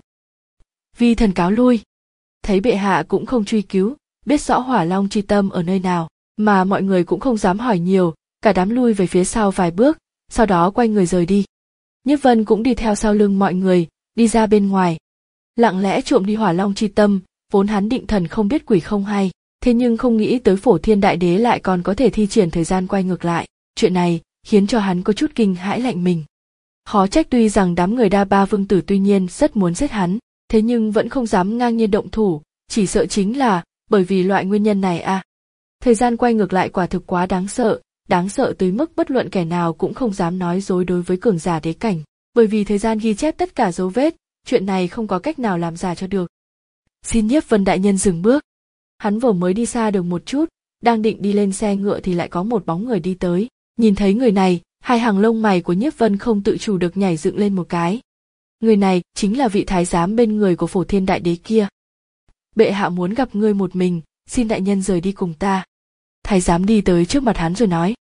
Vi thần cáo lui. Thấy bệ hạ cũng không truy cứu, biết rõ Hỏa Long chi tâm ở nơi nào, mà mọi người cũng không dám hỏi nhiều, cả đám lui về phía sau vài bước, sau đó quay người rời đi. Nhiếp Vân cũng đi theo sau lưng mọi người, đi ra bên ngoài. Lặng lẽ trộm đi Hỏa Long chi tâm, vốn hắn định thần không biết quỷ không hay, thế nhưng không nghĩ tới Phổ Thiên Đại Đế lại còn có thể thi triển thời gian quay ngược lại, chuyện này khiến cho hắn có chút kinh hãi lạnh mình. Khó trách tuy rằng đám người Đa Ba Vương tử tuy nhiên rất muốn giết hắn, thế nhưng vẫn không dám ngang nhiên động thủ, chỉ sợ chính là bởi vì loại nguyên nhân này à. Thời gian quay ngược lại quả thực quá đáng sợ, đáng sợ tới mức bất luận kẻ nào cũng không dám nói dối đối với cường giả đế cảnh, bởi vì thời gian ghi chép tất cả dấu vết, chuyện này không có cách nào làm giả cho được. Xin Nhiếp Vân đại nhân dừng bước. Hắn vừa mới đi xa được một chút, đang định đi lên xe ngựa thì lại có một bóng người đi tới. Nhìn thấy người này, hai hàng lông mày của Nhiếp Vân không tự chủ được nhảy dựng lên một cái. Người này chính là vị thái giám bên người của Phổ Thiên Đại Đế kia. Bệ hạ muốn gặp ngươi một mình, xin đại nhân rời đi cùng ta. Thái giám đi tới trước mặt hắn rồi nói.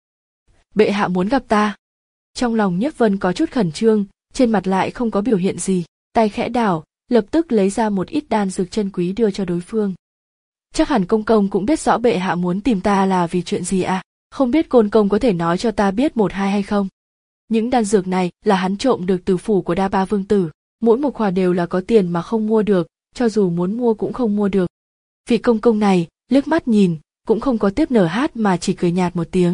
Bệ hạ muốn gặp ta. Trong lòng Nhiếp Vân có chút khẩn trương, trên mặt lại không có biểu hiện gì, tay khẽ đảo, lập tức lấy ra một ít đan dược chân quý đưa cho đối phương. Chắc hẳn công công cũng biết rõ bệ hạ muốn tìm ta là vì chuyện gì à, không biết Côn công có thể nói cho ta biết một hai hay không? Những đan dược này là hắn trộm được từ phủ của Đa Ba Vương Tử, mỗi một khỏa đều là có tiền mà không mua được, cho dù muốn mua cũng không mua được. Vị công công này, liếc mắt nhìn, cũng không có tiếp nở hát mà chỉ cười nhạt một tiếng.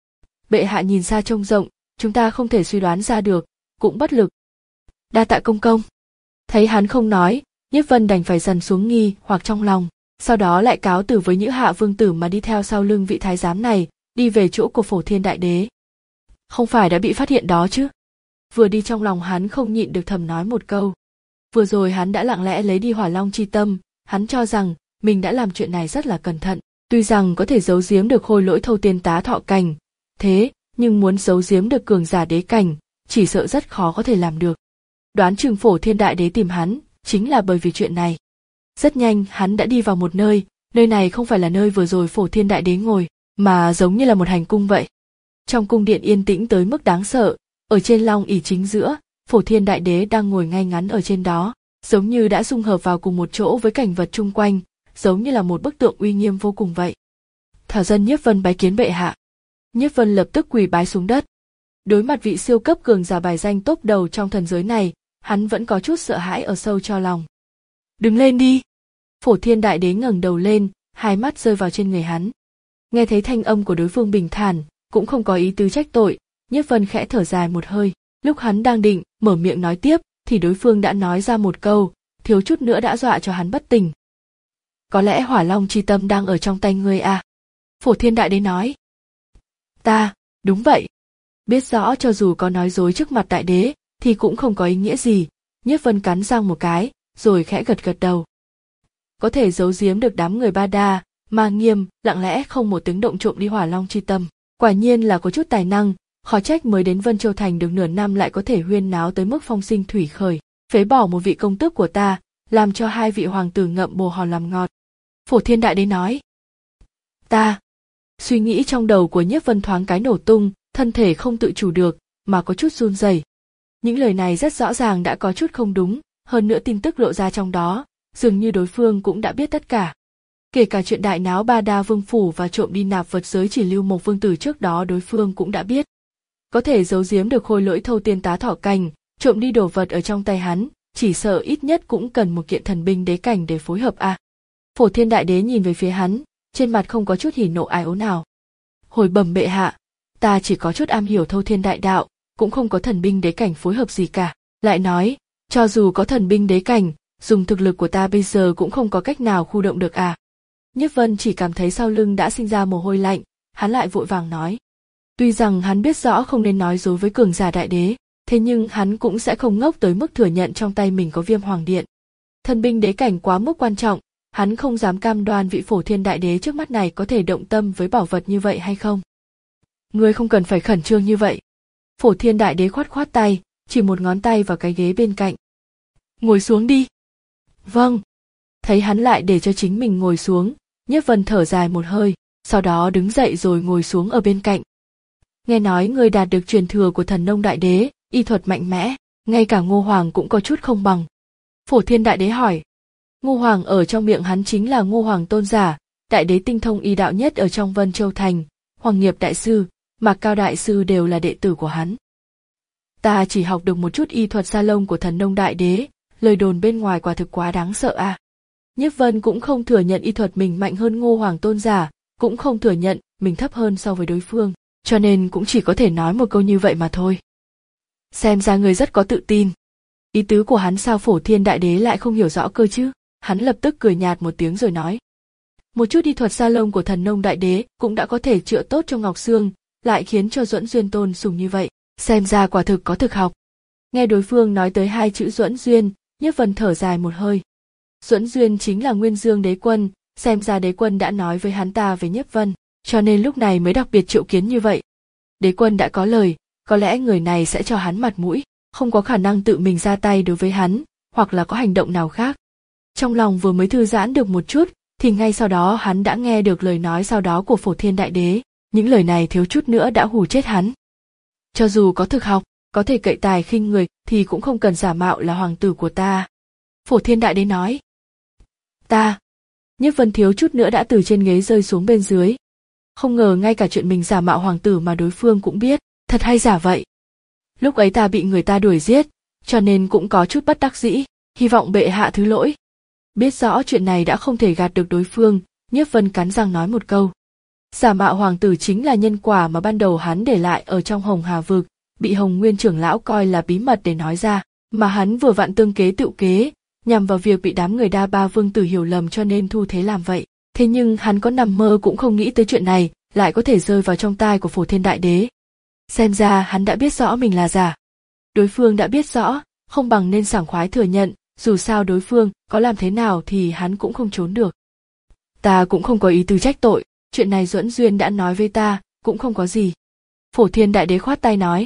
Bệ hạ nhìn xa trông rộng, chúng ta không thể suy đoán ra được, cũng bất lực. Đa tạ công công. Thấy hắn không nói, Nhiếp Vân đành phải dần xuống nghi hoặc trong lòng, sau đó lại cáo từ với Nhữ Hạ Vương Tử mà đi theo sau lưng vị thái giám này, đi về chỗ của Phổ Thiên Đại Đế. Không phải đã bị phát hiện đó chứ? Vừa đi trong lòng hắn không nhịn được thầm nói một câu. Vừa rồi hắn đã lặng lẽ lấy đi Hỏa Long chi tâm, hắn cho rằng mình đã làm chuyện này rất là cẩn thận, tuy rằng có thể giấu giếm được Khôi Lỗi Thâu Tiên Tá Thọ Cảnh, thế nhưng muốn giấu giếm được cường giả đế cảnh, chỉ sợ rất khó có thể làm được. Đoán chừng Phổ Thiên Đại Đế tìm hắn, chính là bởi vì chuyện này. Rất nhanh hắn đã đi vào một nơi, nơi này không phải là nơi vừa rồi Phổ Thiên Đại Đế ngồi, mà giống như là một hành cung vậy. Trong cung điện yên tĩnh tới mức đáng sợ, ở trên long ỷ chính giữa, Phổ Thiên Đại Đế đang ngồi ngay ngắn ở trên đó, giống như đã dung hợp vào cùng một chỗ với cảnh vật chung quanh, giống như là một bức tượng uy nghiêm vô cùng vậy. Thảo dân Nhiếp Vân bái kiến bệ hạ. Nhiếp Vân lập tức quỳ bái xuống đất. Đối mặt vị siêu cấp cường giả bài danh top đầu trong thần giới này, hắn vẫn có chút sợ hãi ở sâu cho lòng. Đứng lên đi. Phổ Thiên Đại Đế ngẩng đầu lên, hai mắt rơi vào trên người hắn. Nghe thấy thanh âm của đối phương bình thản, cũng không có ý tứ trách tội, Nhiếp Vân khẽ thở dài một hơi. Lúc hắn đang định mở miệng nói tiếp, thì đối phương đã nói ra một câu, thiếu chút nữa đã dọa cho hắn bất tỉnh. Có lẽ Hỏa Long chi tâm đang ở trong tay ngươi à? Phổ Thiên Đại Đế nói. Ta, đúng vậy. Biết rõ cho dù có nói dối trước mặt Đại Đế, thì cũng không có ý nghĩa gì. Nhiếp Vân cắn răng một cái, rồi khẽ gật gật đầu. Có thể giấu giếm được đám người Ba Đa, Ma Nghiêm, lặng lẽ không một tiếng động trộm đi Hỏa Long chi tâm, quả nhiên là có chút tài năng, khó trách mới đến Vân Châu Thành được nửa năm lại có thể huyên náo tới mức phong sinh thủy khởi, phế bỏ một vị công tước của ta, làm cho hai vị hoàng tử ngậm bồ hòn làm ngọt. Phổ Thiên Đại Đế nói. Ta. Suy nghĩ trong đầu của Nhiếp Vân thoáng cái nổ tung, thân thể không tự chủ được, mà có chút run rẩy. Những lời này rất rõ ràng đã có chút không đúng, hơn nữa tin tức lộ ra trong đó, dường như đối phương cũng đã biết tất cả. Kể cả chuyện đại náo Ba Đa Vương phủ và trộm đi nạp vật giới chỉ lưu một vương tử trước đó đối phương cũng đã biết. Có thể giấu giếm được Khôi Lỗi Thâu Tiên Tá Thọ Cảnh, trộm đi đồ vật ở trong tay hắn, chỉ sợ ít nhất cũng cần một kiện thần binh đế cảnh để phối hợp à. Phổ Thiên Đại Đế nhìn về phía hắn, trên mặt không có chút hỉ nộ ái ố nào. Hồi bẩm bệ hạ, ta chỉ có chút am hiểu Thâu Thiên Đại Đạo, cũng không có thần binh đế cảnh phối hợp gì cả. Lại nói, cho dù có thần binh đế cảnh, dùng thực lực của ta bây giờ cũng không có cách nào khu động được à. Nhiếp Vân chỉ cảm thấy sau lưng đã sinh ra mồ hôi lạnh, hắn lại vội vàng nói. Tuy rằng hắn biết rõ không nên nói dối với cường giả Đại Đế, thế nhưng hắn cũng sẽ không ngốc tới mức thừa nhận trong tay mình có Viêm Hoàng Điện. Thần binh đế cảnh quá mức quan trọng, hắn không dám cam đoan vị Phổ Thiên Đại Đế trước mắt này có thể động tâm với bảo vật như vậy hay không. Ngươi không cần phải khẩn trương như vậy. Phổ Thiên Đại Đế khoát khoát tay, chỉ một ngón tay vào cái ghế bên cạnh. Ngồi xuống đi. Vâng. Thấy hắn lại để cho chính mình ngồi xuống, Nhiếp Vân thở dài một hơi, sau đó đứng dậy rồi ngồi xuống ở bên cạnh. Nghe nói ngươi đạt được truyền thừa của Thần Nông Đại Đế, y thuật mạnh mẽ, ngay cả Ngô Hoàng cũng có chút không bằng. Phổ Thiên Đại Đế hỏi. Ngô Hoàng ở trong miệng hắn chính là Ngô Hoàng tôn giả, Đại Đế tinh thông y đạo nhất ở trong Vân Châu Thành, Hoàng Nghiệp Đại Sư, Mạc Cao Đại Sư đều là đệ tử của hắn. Ta chỉ học được một chút y thuật sa lông của Thần Nông Đại Đế, lời đồn bên ngoài quả thực quá đáng sợ à. Nhiếp Vân cũng không thừa nhận y thuật mình mạnh hơn Ngô Hoàng tôn giả, cũng không thừa nhận mình thấp hơn so với đối phương, cho nên cũng chỉ có thể nói một câu như vậy mà thôi. Xem ra người rất có tự tin. Ý tứ của hắn sao Phổ Thiên Đại Đế lại không hiểu rõ cơ chứ? Hắn lập tức cười nhạt một tiếng rồi nói. Một chút y thuật sa lông của Thần Nông Đại Đế cũng đã có thể chữa tốt cho Ngọc Xương, lại khiến cho Duẫn Duyên tôn sùng như vậy, xem ra quả thực có thực học. Nghe đối phương nói tới hai chữ Duẫn Duyên, Nhiếp Vân thở dài một hơi. Duẫn Duyên chính là Nguyên Dương Đế Quân, xem ra Đế Quân đã nói với hắn ta về Nhiếp Vân, cho nên lúc này mới đặc biệt triệu kiến như vậy. Đế Quân đã có lời, có lẽ người này sẽ cho hắn mặt mũi, không có khả năng tự mình ra tay đối với hắn, hoặc là có hành động nào khác. Trong lòng vừa mới thư giãn được một chút, thì ngay sau đó hắn đã nghe được lời nói sau đó của Phổ Thiên Đại Đế, những lời này thiếu chút nữa đã hù chết hắn. Cho dù có thực học, có thể cậy tài khinh người thì cũng không cần giả mạo là hoàng tử của ta. Phổ Thiên Đại Đế nói. Ta. Nhiếp Vân thiếu chút nữa đã từ trên ghế rơi xuống bên dưới. Không ngờ ngay cả chuyện mình giả mạo hoàng tử mà đối phương cũng biết, thật hay giả vậy. Lúc ấy ta bị người ta đuổi giết, cho nên cũng có chút bất đắc dĩ, hy vọng bệ hạ thứ lỗi. Biết rõ chuyện này đã không thể gạt được đối phương, Nhiếp Vân cắn răng nói một câu. Giả mạo hoàng tử chính là nhân quả mà ban đầu hắn để lại ở trong Hồng Hà Vực, bị Hồng Nguyên trưởng lão coi là bí mật để nói ra, mà hắn vừa vặn tương kế tự kế, nhằm vào việc bị đám người Đa Ba Vương tử hiểu lầm cho nên thu thế làm vậy. Thế nhưng hắn có nằm mơ cũng không nghĩ tới chuyện này lại có thể rơi vào trong tai của Phổ Thiên Đại Đế. Xem ra hắn đã biết rõ mình là giả. Đối phương đã biết rõ, không bằng nên sảng khoái thừa nhận, dù sao đối phương có làm thế nào thì hắn cũng không trốn được. Ta cũng không có ý tứ trách tội, chuyện này Duẫn Duyên đã nói với ta, cũng không có gì. Phổ Thiên Đại Đế khoát tay nói.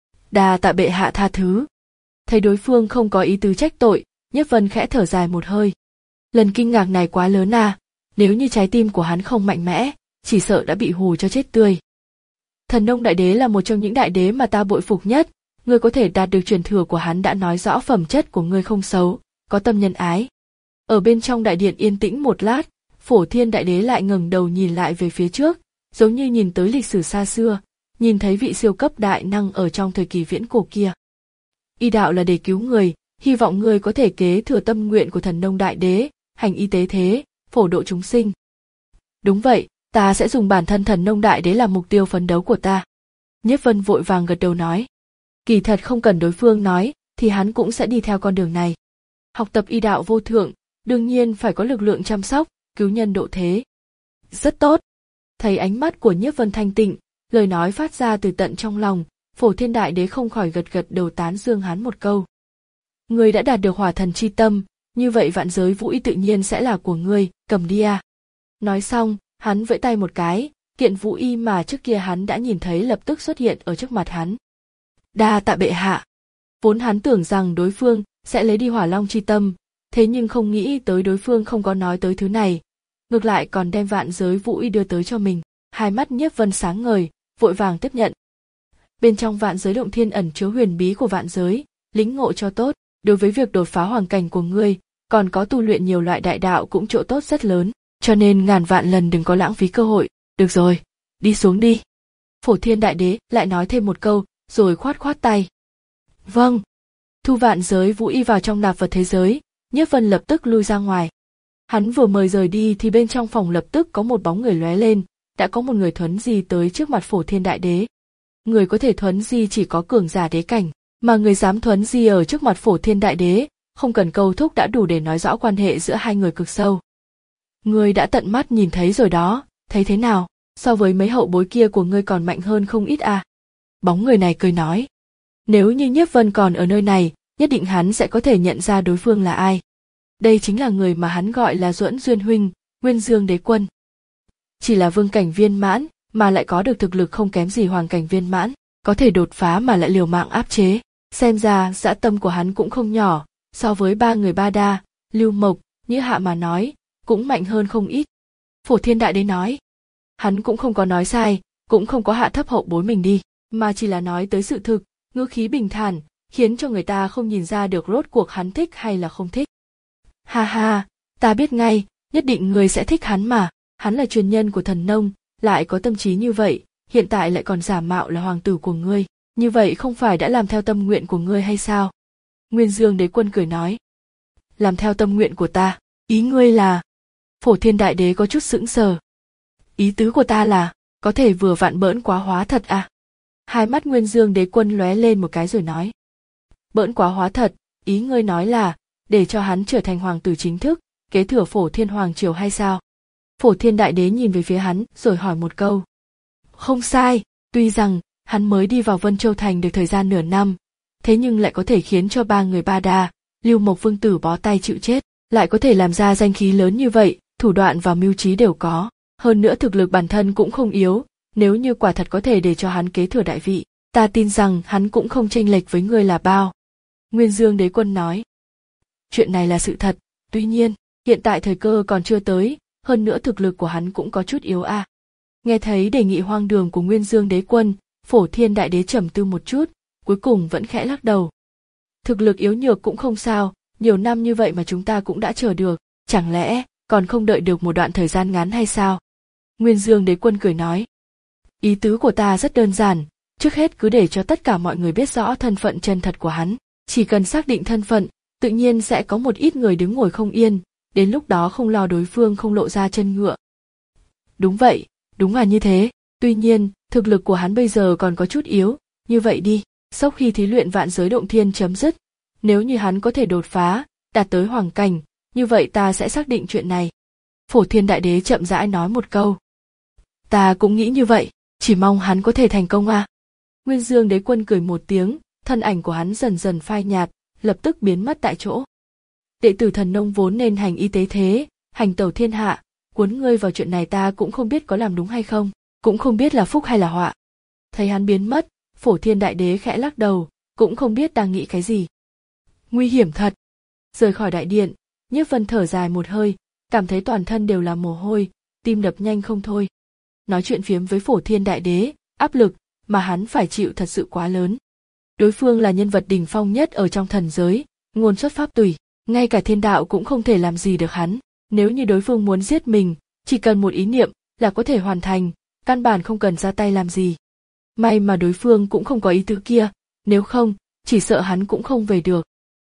Đa tạ bệ hạ tha thứ. Thấy đối phương không có ý tứ trách tội, Nhiếp Vân khẽ thở dài một hơi. Lần kinh ngạc này quá lớn à, nếu như trái tim của hắn không mạnh mẽ, chỉ sợ đã bị hù cho chết tươi. Thần Nông Đại Đế là một trong những đại đế mà ta bội phục nhất, ngươi có thể đạt được truyền thừa của hắn đã nói rõ phẩm chất của ngươi không xấu, có tâm nhân ái. Ở bên trong đại điện yên tĩnh một lát, Phổ Thiên Đại Đế lại ngẩng đầu nhìn lại về phía trước, giống như nhìn tới lịch sử xa xưa, nhìn thấy vị siêu cấp đại năng ở trong thời kỳ viễn cổ kia. Y đạo là để cứu người, hy vọng ngươi có thể kế thừa tâm nguyện của Thần Nông Đại Đế, hành y tế thế, phổ độ chúng sinh. Đúng vậy, ta sẽ dùng bản thân Thần Nông Đại Đế làm mục tiêu phấn đấu của ta. Nhiếp Vân vội vàng gật đầu nói. Kỳ thật không cần đối phương nói, thì hắn cũng sẽ đi theo con đường này. Học tập y đạo vô thượng, đương nhiên phải có lực lượng chăm sóc, cứu nhân độ thế. Rất tốt. Thấy ánh mắt của Nhiếp Vân thanh tịnh, lời nói phát ra từ tận trong lòng, Phổ Thiên Đại Đế không khỏi gật gật đầu tán dương hắn một câu. Ngươi đã đạt được hỏa thần chi tâm, như vậy vạn giới vũ y tự nhiên sẽ là của ngươi, cầm đi à. Nói xong, hắn vẫy tay một cái, kiện vũ y mà trước kia hắn đã nhìn thấy lập tức xuất hiện ở trước mặt hắn. Đa tạ bệ hạ. Vốn hắn tưởng rằng đối phương sẽ lấy đi hỏa long chi tâm, thế nhưng không nghĩ tới đối phương không có nói tới thứ này, ngược lại còn đem vạn giới vũ y đưa tới cho mình. Hai mắt Nhiếp Vân sáng ngời, vội vàng tiếp nhận. Bên trong vạn giới động thiên ẩn chứa huyền bí của vạn giới, lĩnh ngộ cho tốt, đối với việc đột phá hoàn cảnh của ngươi, còn có tu luyện nhiều loại đại đạo cũng chỗ tốt rất lớn, cho nên ngàn vạn lần đừng có lãng phí cơ hội. Được rồi, đi xuống đi. Phổ Thiên Đại Đế lại nói thêm một câu, rồi khoát khoát tay. Vâng. Thu vạn giới vũ y vào trong nạp vật thế giới, Nhiếp Vân lập tức lui ra ngoài. Hắn vừa mời rời đi thì bên trong phòng lập tức có một bóng người lóe lên, đã có một người thuấn di tới trước mặt Phổ Thiên Đại Đế. Người có thể thuấn di chỉ có cường giả đế cảnh, mà người dám thuấn di ở trước mặt Phổ Thiên Đại Đế, không cần câu thúc đã đủ để nói rõ quan hệ giữa hai người cực sâu. Ngươi đã tận mắt nhìn thấy rồi đó, thấy thế nào, so với mấy hậu bối kia của ngươi còn mạnh hơn không ít à? Bóng người này cười nói. Nếu như Nhiếp Vân còn ở nơi này, nhất định hắn sẽ có thể nhận ra đối phương là ai. Đây chính là người mà hắn gọi là Duẫn Duyên huynh, Nguyên Dương Đế Quân. Chỉ là vương cảnh viên mãn, mà lại có được thực lực không kém gì hoàng cảnh viên mãn, có thể đột phá mà lại liều mạng áp chế. Xem ra dã tâm của hắn cũng không nhỏ, so với ba người Ba Đa, Lưu Mộc, Như Hạ mà nói, cũng mạnh hơn không ít. Phổ Thiên Đại Đế nói. Hắn cũng không có nói sai, cũng không có hạ thấp hậu bối mình đi, mà chỉ là nói tới sự thực, ngữ khí bình thản, khiến cho người ta không nhìn ra được rốt cuộc hắn thích hay là không thích. Ha ha, ta biết ngay, nhất định người sẽ thích hắn mà, hắn là truyền nhân của Thần Nông, lại có tâm trí như vậy, hiện tại lại còn giả mạo là hoàng tử của ngươi, như vậy không phải đã làm theo tâm nguyện của ngươi hay sao? Nguyên Dương Đế Quân cười nói. Làm theo tâm nguyện của ta, ý ngươi là... Phổ Thiên Đại Đế có chút sững sờ. Ý tứ của ta là, có thể vừa vặn bỡn quá hóa thật à? Hai mắt Nguyên Dương Đế Quân lóe lên một cái rồi nói. Bỡn quá hóa thật, ý ngươi nói là, để cho hắn trở thành hoàng tử chính thức, kế thừa Phổ Thiên Hoàng Triều hay sao? Phổ Thiên Đại Đế nhìn về phía hắn rồi hỏi một câu. Không sai, tuy rằng hắn mới đi vào Vân Châu Thành được thời gian nửa năm, thế nhưng lại có thể khiến cho ba người Ba Đa, Lưu Mộc Vương tử bó tay chịu chết, lại có thể làm ra danh khí lớn như vậy, thủ đoạn và mưu trí đều có, hơn nữa thực lực bản thân cũng không yếu, nếu như quả thật có thể để cho hắn kế thừa đại vị, ta tin rằng hắn cũng không chênh lệch với ngươi là bao. Nguyên Dương Đế Quân nói. Chuyện này là sự thật, tuy nhiên, hiện tại thời cơ còn chưa tới, hơn nữa thực lực của hắn cũng có chút yếu a. À. Nghe thấy đề nghị hoang đường của Nguyên Dương Đế Quân, Phổ Thiên Đại Đế trầm tư một chút, cuối cùng vẫn khẽ lắc đầu. Thực lực yếu nhược cũng không sao, nhiều năm như vậy mà chúng ta cũng đã chờ được, chẳng lẽ còn không đợi được một đoạn thời gian ngắn hay sao? Nguyên Dương Đế Quân cười nói. Ý tứ của ta rất đơn giản, trước hết cứ để cho tất cả mọi người biết rõ thân phận chân thật của hắn, chỉ cần xác định thân phận, tự nhiên sẽ có một ít người đứng ngồi không yên, đến lúc đó không lo đối phương không lộ ra chân ngựa. Đúng vậy, đúng là như thế, tuy nhiên, thực lực của hắn bây giờ còn có chút yếu, như vậy đi, sau khi thí luyện vạn giới động thiên chấm dứt, nếu như hắn có thể đột phá, đạt tới hoàng cảnh, như vậy ta sẽ xác định chuyện này. Phổ Thiên Đại Đế chậm rãi nói một câu. Ta cũng nghĩ như vậy, chỉ mong hắn có thể thành công à. Nguyên Dương Đế Quân cười một tiếng, thân ảnh của hắn dần dần phai nhạt, lập tức biến mất tại chỗ. Đệ tử Thần Nông vốn nên hành y tế thế, hành tẩu thiên hạ, cuốn ngươi vào chuyện này ta cũng không biết có làm đúng hay không, cũng không biết là phúc hay là họa. Thấy hắn biến mất, Phổ Thiên Đại Đế khẽ lắc đầu, cũng không biết đang nghĩ cái gì. Nguy hiểm thật. Rời khỏi đại điện, Nhiếp Vân thở dài một hơi, cảm thấy toàn thân đều là mồ hôi, tim đập nhanh không thôi. Nói chuyện phiếm với Phổ Thiên Đại Đế, áp lực mà hắn phải chịu thật sự quá lớn. Đối phương là nhân vật đỉnh phong nhất ở trong thần giới, ngôn xuất pháp tùy, ngay cả thiên đạo cũng không thể làm gì được hắn. Nếu như đối phương muốn giết mình, chỉ cần một ý niệm là có thể hoàn thành, căn bản không cần ra tay làm gì. May mà đối phương cũng không có ý tứ kia, nếu không, chỉ sợ hắn cũng không về được.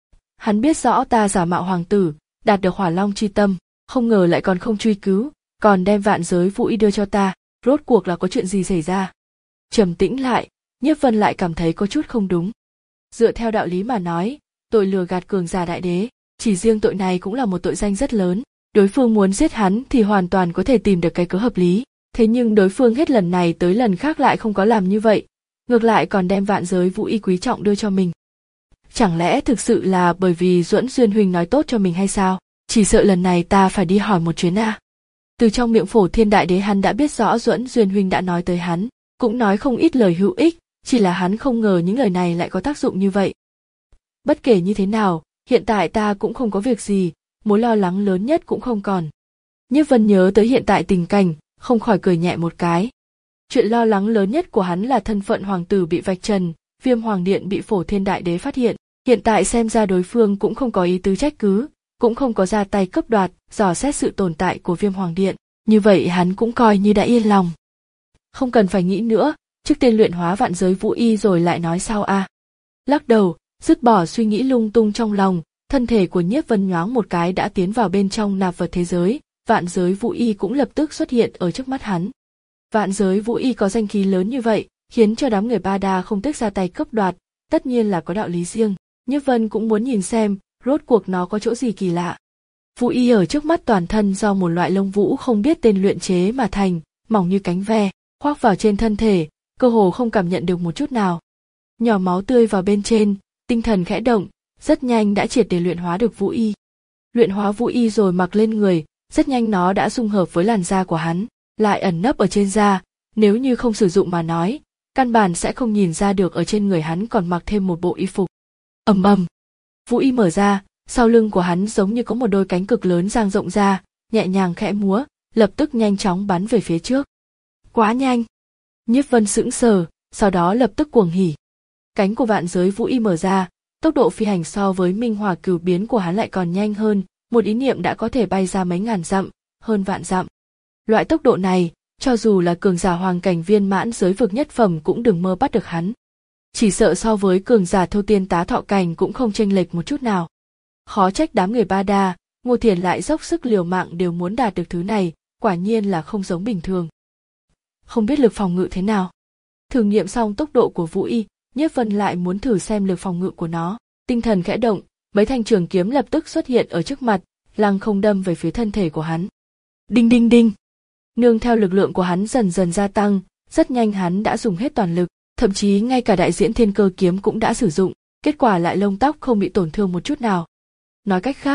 Hắn biết rõ ta giả mạo hoàng tử, đạt được Hỏa Long chi tâm, không ngờ lại còn không truy cứu, còn đem vạn giới vũ y đưa cho ta, rốt cuộc là có chuyện gì xảy ra. Trầm tĩnh lại, Nhiếp Vân lại cảm thấy có chút không đúng. Dựa theo đạo lý mà nói, tội lừa gạt cường giả đại đế, chỉ riêng tội này cũng là một tội danh rất lớn, đối phương muốn giết hắn thì hoàn toàn có thể tìm được cái cớ hợp lý, thế nhưng đối phương hết lần này tới lần khác lại không có làm như vậy, ngược lại còn đem vạn giới vũ y quý trọng đưa cho mình. Chẳng lẽ thực sự là bởi vì Duẫn Duyên huynh nói tốt cho mình hay sao? Chỉ sợ lần này ta phải đi hỏi một chuyến à. Từ trong miệng Phổ Thiên Đại Đế hắn đã biết rõ Duẫn Duyên huynh đã nói tới hắn, cũng nói không ít lời hữu ích, chỉ là hắn không ngờ những lời này lại có tác dụng như vậy. Bất kể như thế nào, hiện tại ta cũng không có việc gì, mối lo lắng lớn nhất cũng không còn. Nhiếp Vân nhớ tới hiện tại tình cảnh, không khỏi cười nhẹ một cái. Chuyện lo lắng lớn nhất của hắn là thân phận hoàng tử bị vạch trần, Viêm Hoàng Điện bị Phổ Thiên Đại Đế phát hiện, hiện tại xem ra đối phương cũng không có ý tứ trách cứ, cũng không có ra tay cướp đoạt, dò xét sự tồn tại của Viêm Hoàng Điện, như vậy hắn cũng coi như đã yên lòng. Không cần phải nghĩ nữa, trước tiên luyện hóa vạn giới vũ y rồi lại nói sao a. À. Lắc đầu, dứt bỏ suy nghĩ lung tung trong lòng, thân thể của Nhiếp Vân nhoáng một cái đã tiến vào bên trong nạp vật thế giới, vạn giới vũ y cũng lập tức xuất hiện ở trước mắt hắn. Vạn giới vũ y có danh khí lớn như vậy, khiến cho đám người Ba Đa không tiếc ra tay cướp đoạt, tất nhiên là có đạo lý riêng. Nhiếp Vân cũng muốn nhìn xem, rốt cuộc nó có chỗ gì kỳ lạ. Vũ y ở trước mắt toàn thân do một loại lông vũ không biết tên luyện chế mà thành, mỏng như cánh ve, khoác vào trên thân thể, cơ hồ không cảm nhận được một chút nào. Nhỏ máu tươi vào bên trên, tinh thần khẽ động, rất nhanh đã triệt để luyện hóa được vũ y. Luyện hóa vũ y rồi mặc lên người, rất nhanh nó đã dung hợp với làn da của hắn, lại ẩn nấp ở trên da, nếu như không sử dụng mà nói, căn bản sẽ không nhìn ra được ở trên người hắn còn mặc thêm một bộ y phục. Ầm ầm, vũ y mở ra, sau lưng của hắn giống như có một đôi cánh cực lớn dang rộng ra, nhẹ nhàng khẽ múa, lập tức nhanh chóng bắn về phía trước. Quá nhanh! Nhiếp Vân sững sờ, sau đó lập tức cuồng hỉ. Cánh của vạn giới vũ y mở ra, tốc độ phi hành so với minh hỏa cửu biến của hắn lại còn nhanh hơn, một ý niệm đã có thể bay ra mấy ngàn dặm, hơn vạn dặm. Loại tốc độ này, cho dù là cường giả hoàng cảnh viên mãn giới vực nhất phẩm cũng đừng mơ bắt được hắn. Chỉ sợ so với cường giả thâu tiên tá thọ cảnh cũng không chênh lệch một chút nào. Khó trách đám người Ba Đa, Ngô Thiền lại dốc sức liều mạng đều muốn đạt được thứ này, quả nhiên là không giống bình thường. Không biết lực phòng ngự thế nào. Thử nghiệm xong tốc độ của vũ y, Nhiếp Vân lại muốn thử xem lực phòng ngự của nó. Tinh thần khẽ động, mấy thanh trường kiếm lập tức xuất hiện ở trước mặt, lăng không đâm về phía thân thể của hắn. Đinh đinh đinh. Nương theo lực lượng của hắn dần dần gia tăng, rất nhanh hắn đã dùng hết toàn lực, thậm chí ngay cả đại diễn thiên cơ kiếm cũng đã sử dụng, kết quả lại lông tóc không bị tổn thương một chút nào. Nói cách khác,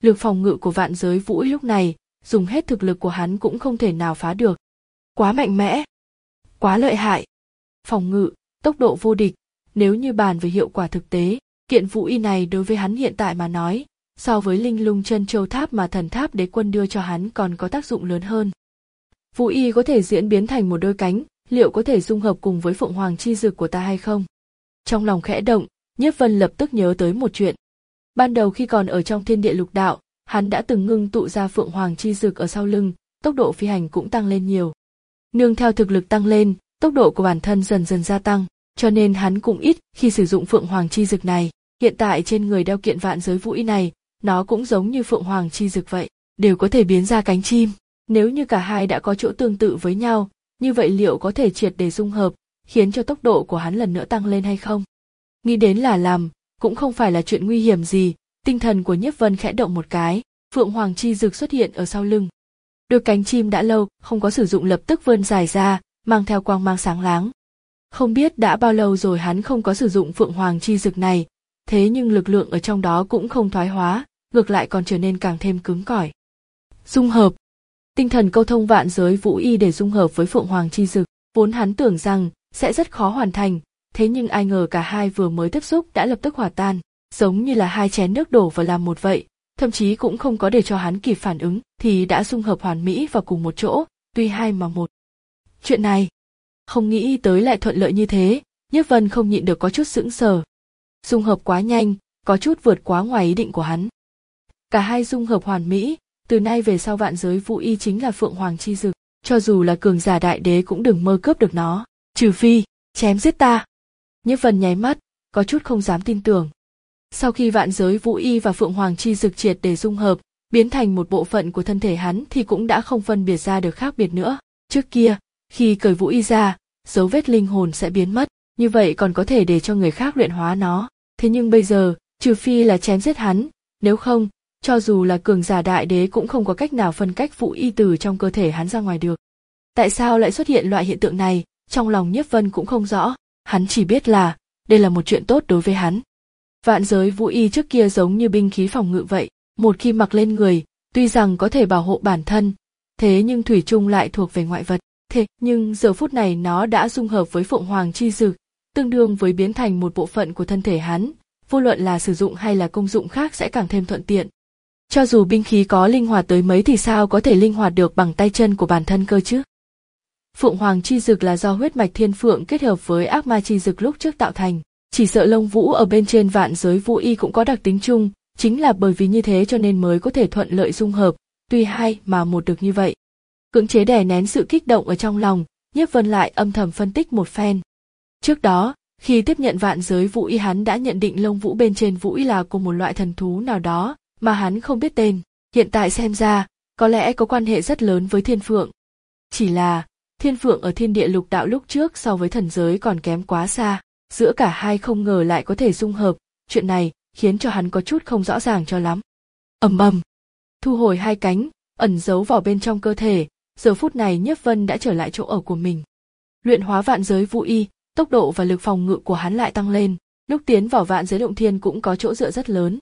Lực phòng ngự của Vạn Giới Vũ Y lúc này, dùng hết thực lực của hắn cũng không thể nào phá được. Quá mạnh mẽ, quá lợi hại. Phòng ngự, tốc độ vô địch, nếu như bàn về hiệu quả thực tế, kiện Vũ Y này đối với hắn hiện tại mà nói, so với Linh Lung Chân Châu Tháp mà Thần Tháp Đế Quân đưa cho hắn còn có tác dụng lớn hơn. Vũ Y có thể diễn biến thành một đôi cánh, liệu có thể dung hợp cùng với Phượng Hoàng chi dực của ta hay không? Trong lòng khẽ động, Nhiếp Vân lập tức nhớ tới một chuyện. Ban đầu khi còn ở trong Thiên Địa Lục Đạo, hắn đã từng ngưng tụ ra Phượng Hoàng chi dực ở sau lưng, tốc độ phi hành cũng tăng lên nhiều. Nương theo thực lực tăng lên, tốc độ của bản thân dần dần gia tăng, cho nên hắn cũng ít khi sử dụng Phượng Hoàng chi dực này. Hiện tại trên người đeo kiện Vạn Giới Vũ Y này, nó cũng giống như Phượng Hoàng chi dực vậy, đều có thể biến ra cánh chim. Nếu như cả hai đã có chỗ tương tự với nhau, như vậy liệu có thể triệt để dung hợp, khiến cho tốc độ của hắn lần nữa tăng lên hay không? Nghĩ đến là làm, cũng không phải là chuyện nguy hiểm gì, tinh thần của Nhiếp Vân khẽ động một cái, Phượng Hoàng chi dực xuất hiện ở sau lưng. Đôi cánh chim đã lâu không có sử dụng lập tức vươn dài ra, mang theo quang mang sáng láng. Không biết đã bao lâu rồi hắn không có sử dụng Phượng Hoàng chi dực này, thế nhưng lực lượng ở trong đó cũng không thoái hóa, ngược lại còn trở nên càng thêm cứng cỏi. Dung hợp. Tinh thần câu thông Vạn Giới Vũ Y để dung hợp với Phượng Hoàng chi dực, vốn hắn tưởng rằng sẽ rất khó hoàn thành, thế nhưng ai ngờ cả hai vừa mới tiếp xúc đã lập tức hòa tan, giống như là hai chén nước đổ vào làm một vậy, thậm chí cũng không có để cho hắn kịp phản ứng thì đã dung hợp hoàn mỹ vào cùng một chỗ, tuy hai mà một. Chuyện này, không nghĩ tới lại thuận lợi như thế, Nhiếp Vân không nhịn được có chút sững sờ. Dung hợp quá nhanh, có chút vượt quá ngoài ý định của hắn. Cả hai dung hợp hoàn mỹ, từ nay về sau Vạn Giới Vũ Y chính là Phượng Hoàng chi dực, cho dù là cường giả đại đế cũng đừng mơ cướp được nó, trừ phi chém giết ta. Nhiếp Vân nháy mắt, có chút không dám tin tưởng. Sau khi Vạn Giới Vũ Y và Phượng Hoàng chi dực triệt để dung hợp, biến thành một bộ phận của thân thể hắn thì cũng đã không phân biệt ra được khác biệt nữa. Trước kia, khi cởi Vũ Y ra, dấu vết linh hồn sẽ biến mất, như vậy còn có thể để cho người khác luyện hóa nó. Thế nhưng bây giờ, trừ phi là chém giết hắn, nếu không, cho dù là cường giả đại đế cũng không có cách nào phân cách Vũ Y từ trong cơ thể hắn ra ngoài được. Tại sao lại xuất hiện loại hiện tượng này, trong lòng Nhiếp Vân cũng không rõ, hắn chỉ biết là, đây là một chuyện tốt đối với hắn. Vạn Giới Vũ Y trước kia giống như binh khí phòng ngự vậy, một khi mặc lên người, tuy rằng có thể bảo hộ bản thân, thế nhưng thủy chung lại thuộc về ngoại vật. Thế nhưng giờ phút này nó đã dung hợp với Phượng Hoàng chi dực, tương đương với biến thành một bộ phận của thân thể hắn, vô luận là sử dụng hay là công dụng khác sẽ càng thêm thuận tiện. Cho dù binh khí có linh hoạt tới mấy thì sao có thể linh hoạt được bằng tay chân của bản thân cơ chứ? Phượng Hoàng chi dực là do huyết mạch thiên phượng kết hợp với ác ma chi dực lúc trước tạo thành, chỉ sợ lông vũ ở bên trên Vạn Giới Vũ Y cũng có đặc tính chung, chính là bởi vì như thế cho nên mới có thể thuận lợi dung hợp, tuy hai mà một được như vậy. Cưỡng chế đè nén sự kích động ở trong lòng, Nhiếp Vân lại âm thầm phân tích một phen. Trước đó, khi tiếp nhận Vạn Giới Vũ Y hắn đã nhận định lông vũ bên trên Vũ Y là của một loại thần thú nào đó, mà hắn không biết tên, hiện tại xem ra, có lẽ có quan hệ rất lớn với thiên phượng. Chỉ là, thiên phượng ở Thiên Địa Lục Đạo lúc trước so với thần giới còn kém quá xa, giữa cả hai không ngờ lại có thể dung hợp, chuyện này khiến cho hắn có chút không rõ ràng cho lắm. Ầm ầm, thu hồi hai cánh, ẩn giấu vào bên trong cơ thể, giờ phút này Nhiếp Vân đã trở lại chỗ ở của mình. Luyện hóa Vạn Giới Vũ Y, tốc độ và lực phòng ngự của hắn lại tăng lên, lúc tiến vào Vạn Giới Động Thiên cũng có chỗ dựa rất lớn.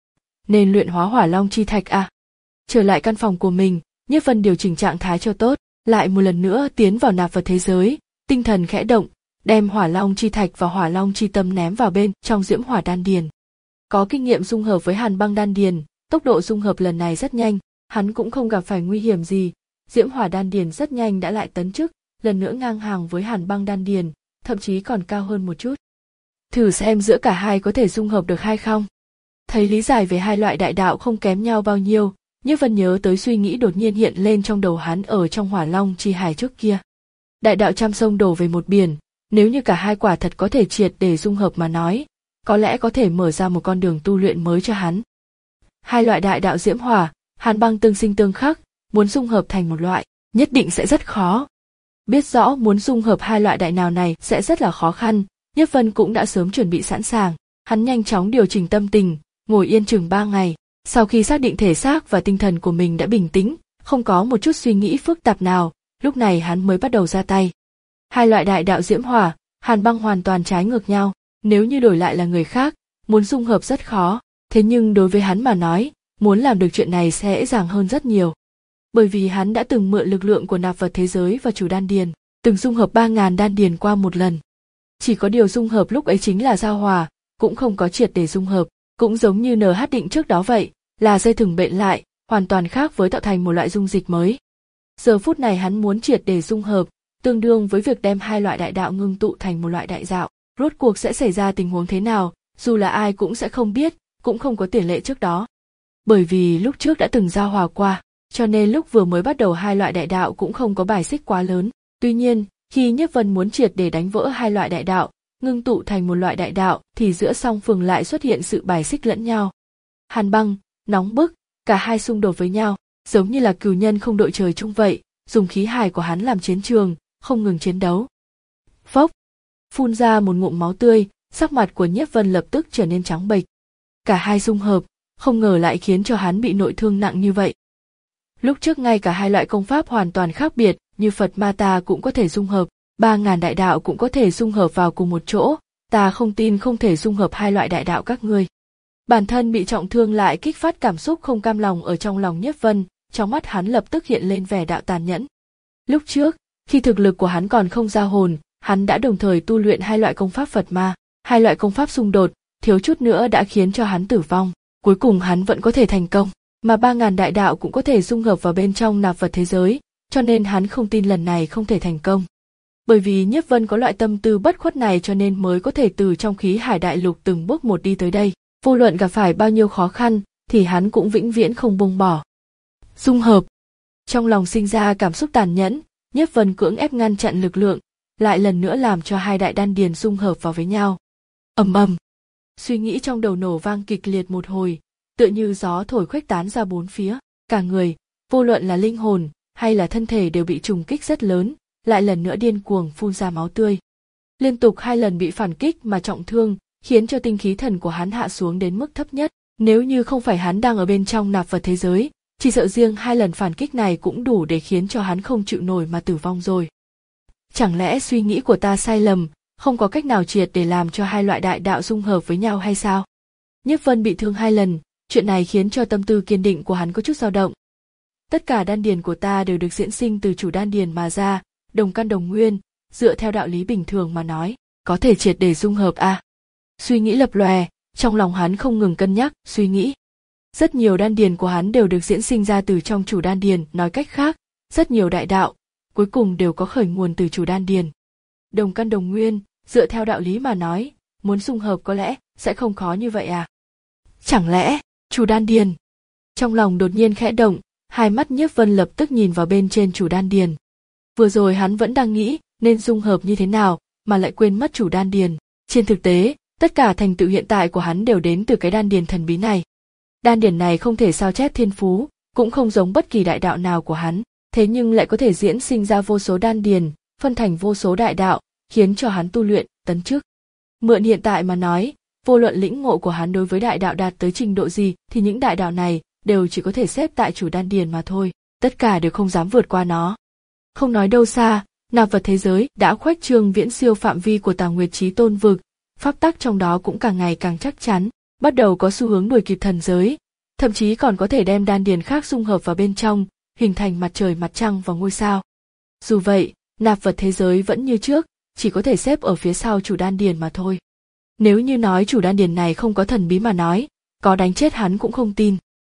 Nên luyện hóa Hỏa Long chi thạch à? Trở lại căn phòng của mình, Nhiếp Vân điều chỉnh trạng thái cho tốt, lại một lần nữa tiến vào nạp vật thế giới, tinh thần khẽ động, đem Hỏa Long chi thạch và Hỏa Long chi tâm ném vào bên trong Diễm Hỏa đan điền. Có kinh nghiệm dung hợp với Hàn Băng đan điền, tốc độ dung hợp lần này rất nhanh, hắn cũng không gặp phải nguy hiểm gì. Diễm Hỏa đan điền rất nhanh đã lại tấn chức, lần nữa ngang hàng với Hàn Băng đan điền, thậm chí còn cao hơn một chút. Thử xem giữa cả hai có thể dung hợp được hay không. Thấy lý giải về hai loại đại đạo không kém nhau bao nhiêu, Nhiếp Vân nhớ tới suy nghĩ đột nhiên hiện lên trong đầu hắn ở trong Hỏa Long chi hải trước kia. Đại đạo trăm sông đổ về một biển, nếu như cả hai quả thật có thể triệt để dung hợp mà nói, có lẽ có thể mở ra một con đường tu luyện mới cho hắn. Hai loại đại đạo Diễm Hỏa, Hàn Băng tương sinh tương khắc, muốn dung hợp thành một loại, nhất định sẽ rất khó. Biết rõ muốn dung hợp hai loại đại nào này sẽ rất là khó khăn, Nhiếp Vân cũng đã sớm chuẩn bị sẵn sàng, hắn nhanh chóng điều chỉnh tâm tình, ngồi yên chừng ba ngày, sau khi xác định thể xác và tinh thần của mình đã bình tĩnh, không có một chút suy nghĩ phức tạp nào, lúc này hắn mới bắt đầu ra tay. Hai loại đại đạo Diễm Hỏa, Hàn Băng hoàn toàn trái ngược nhau, nếu như đổi lại là người khác, muốn dung hợp rất khó, thế nhưng đối với hắn mà nói, muốn làm được chuyện này sẽ dễ dàng hơn rất nhiều. Bởi vì hắn đã từng mượn lực lượng của nạp vật thế giới và chủ đan điền, từng dung hợp ba ngàn đan điền qua một lần. Chỉ có điều dung hợp lúc ấy chính là giao hòa, cũng không có triệt để dung hợp, cũng giống như en hát định trước đó vậy, là dây thừng bện lại, hoàn toàn khác với tạo thành một loại dung dịch mới. Giờ phút này hắn muốn triệt để dung hợp, tương đương với việc đem hai loại đại đạo ngưng tụ thành một loại đại đạo. Rốt cuộc sẽ xảy ra tình huống thế nào, dù là ai cũng sẽ không biết, cũng không có tiền lệ trước đó. Bởi vì lúc trước đã từng giao hòa qua, cho nên lúc vừa mới bắt đầu hai loại đại đạo cũng không có bài xích quá lớn. Tuy nhiên, khi Nhiếp Vân muốn triệt để đánh vỡ hai loại đại đạo, ngưng tụ thành một loại đại đạo, thì giữa song phương lại xuất hiện sự bài xích lẫn nhau. Hàn băng, nóng bức, cả hai xung đột với nhau, giống như là cừu nhân không đội trời chung vậy, dùng khí hài của hắn làm chiến trường, không ngừng chiến đấu. Phốc, phun ra một ngụm máu tươi, sắc mặt của Nhiếp Vân lập tức trở nên trắng bệch. Cả hai dung hợp, không ngờ lại khiến cho hắn bị nội thương nặng như vậy. Lúc trước ngay cả hai loại công pháp hoàn toàn khác biệt, như Phật Ma ta cũng có thể dung hợp, ba ngàn đại đạo cũng có thể dung hợp vào cùng một chỗ, ta không tin không thể dung hợp hai loại đại đạo các ngươi. Bản thân bị trọng thương lại kích phát cảm xúc không cam lòng ở trong lòng Nhiếp Vân, trong mắt hắn lập tức hiện lên vẻ đạo tàn nhẫn. Lúc trước, khi thực lực của hắn còn không ra hồn, hắn đã đồng thời tu luyện hai loại công pháp Phật Ma, hai loại công pháp xung đột, thiếu chút nữa đã khiến cho hắn tử vong. Cuối cùng hắn vẫn có thể thành công, mà ba ngàn đại đạo cũng có thể dung hợp vào bên trong nạp vật thế giới, cho nên hắn không tin lần này không thể thành công. Bởi vì Nhiếp Vân có loại tâm tư bất khuất này cho nên mới có thể từ trong khí hải đại lục từng bước một đi tới đây. Vô luận gặp phải bao nhiêu khó khăn, thì hắn cũng vĩnh viễn không buông bỏ. Dung hợp. Trong lòng sinh ra cảm xúc tàn nhẫn, Nhiếp Vân cưỡng ép ngăn chặn lực lượng, lại lần nữa làm cho hai đại đan điền dung hợp vào với nhau. Ầm ầm. Suy nghĩ trong đầu nổ vang kịch liệt một hồi, tựa như gió thổi khuếch tán ra bốn phía, cả người, vô luận là linh hồn hay là thân thể đều bị trùng kích rất lớn, lại lần nữa điên cuồng phun ra máu tươi. Liên tục hai lần bị phản kích mà trọng thương, khiến cho tinh khí thần của hắn hạ xuống đến mức thấp nhất. Nếu như không phải hắn đang ở bên trong nạp vật thế giới, chỉ sợ riêng hai lần phản kích này cũng đủ để khiến cho hắn không chịu nổi mà tử vong rồi. Chẳng lẽ suy nghĩ của ta sai lầm, không có cách nào triệt để làm cho hai loại đại đạo dung hợp với nhau hay sao? Nhiếp Vân bị thương hai lần, chuyện này khiến cho tâm tư kiên định của hắn có chút dao động. Tất cả đan điền của ta đều được diễn sinh từ chủ đan điền mà ra, đồng căn đồng nguyên, dựa theo đạo lý bình thường mà nói, có thể triệt để dung hợp à? Suy nghĩ lập lòe, trong lòng hắn không ngừng cân nhắc, suy nghĩ. Rất nhiều đan điền của hắn đều được diễn sinh ra từ trong chủ đan điền, nói cách khác, rất nhiều đại đạo, cuối cùng đều có khởi nguồn từ chủ đan điền. Đồng căn đồng nguyên, dựa theo đạo lý mà nói, muốn dung hợp có lẽ sẽ không khó như vậy à? Chẳng lẽ, chủ đan điền? Trong lòng đột nhiên khẽ động, hai mắt Nhiếp Vân lập tức nhìn vào bên trên chủ đan điền. Vừa rồi hắn vẫn đang nghĩ nên dung hợp như thế nào mà lại quên mất chủ đan điền. Trên thực tế, tất cả thành tựu hiện tại của hắn đều đến từ cái đan điền thần bí này. Đan điền này không thể sao chép thiên phú, cũng không giống bất kỳ đại đạo nào của hắn, thế nhưng lại có thể diễn sinh ra vô số đan điền, phân thành vô số đại đạo, khiến cho hắn tu luyện, tấn chức. Mượn hiện tại mà nói, vô luận lĩnh ngộ của hắn đối với đại đạo đạt tới trình độ gì thì những đại đạo này đều chỉ có thể xếp tại chủ đan điền mà thôi, tất cả đều không dám vượt qua nó. Không nói đâu xa, nạp vật thế giới đã khuếch trương viễn siêu phạm vi của Tào Nguyệt Chí Tôn vực, pháp tắc trong đó cũng càng ngày càng chắc chắn, bắt đầu có xu hướng đuổi kịp thần giới, thậm chí còn có thể đem đan điền khác dung hợp vào bên trong, hình thành mặt trời mặt trăng và ngôi sao. Dù vậy, nạp vật thế giới vẫn như trước, chỉ có thể xếp ở phía sau chủ đan điền mà thôi. Nếu như nói chủ đan điền này không có thần bí mà nói, có đánh chết hắn cũng không tin.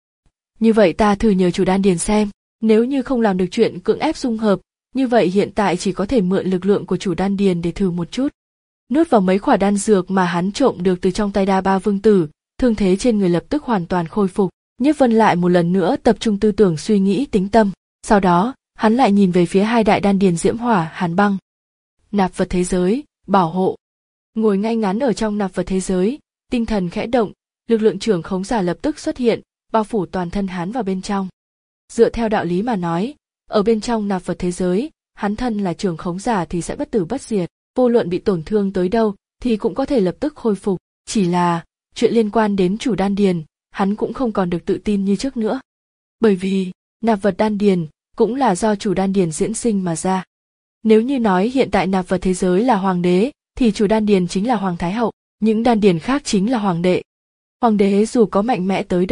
Như vậy ta thử nhờ chủ đan điền xem, nếu như không làm được chuyện cưỡng ép dung hợp, như vậy hiện tại chỉ có thể mượn lực lượng của chủ đan điền để thử một chút. Nuốt vào mấy quả đan dược mà hắn trộm được từ trong tay Đa Ba Vương Tử, thương thế trên người lập tức hoàn toàn khôi phục. Nhiếp Vân lại một lần nữa tập trung tư tưởng suy nghĩ tính tâm, sau đó, hắn lại nhìn về phía hai đại đan điền diễm hỏa, hàn băng. Nạp vật thế giới, bảo hộ. Ngồi ngay ngắn ở trong nạp vật thế giới, tinh thần khẽ động, lực lượng trưởng khống giả lập tức xuất hiện, bao phủ toàn thân hắn vào bên trong. Dựa theo đạo lý mà nói, ở bên trong nạp vật thế giới, hắn thân là trưởng khống giả thì sẽ bất tử bất diệt, vô luận bị tổn thương tới đâu thì cũng có thể lập tức khôi phục, chỉ là chuyện liên quan đến chủ đan điền, hắn cũng không còn được tự tin như trước nữa. Bởi vì, nạp vật đan điền cũng là do chủ đan điền diễn sinh mà ra. Nếu như nói hiện tại nạp vật thế giới là hoàng đế, thì chủ đan điền chính là hoàng thái hậu, những đan điền khác chính là hoàng đệ. Hoàng đế dù có mạnh mẽ tới đâu,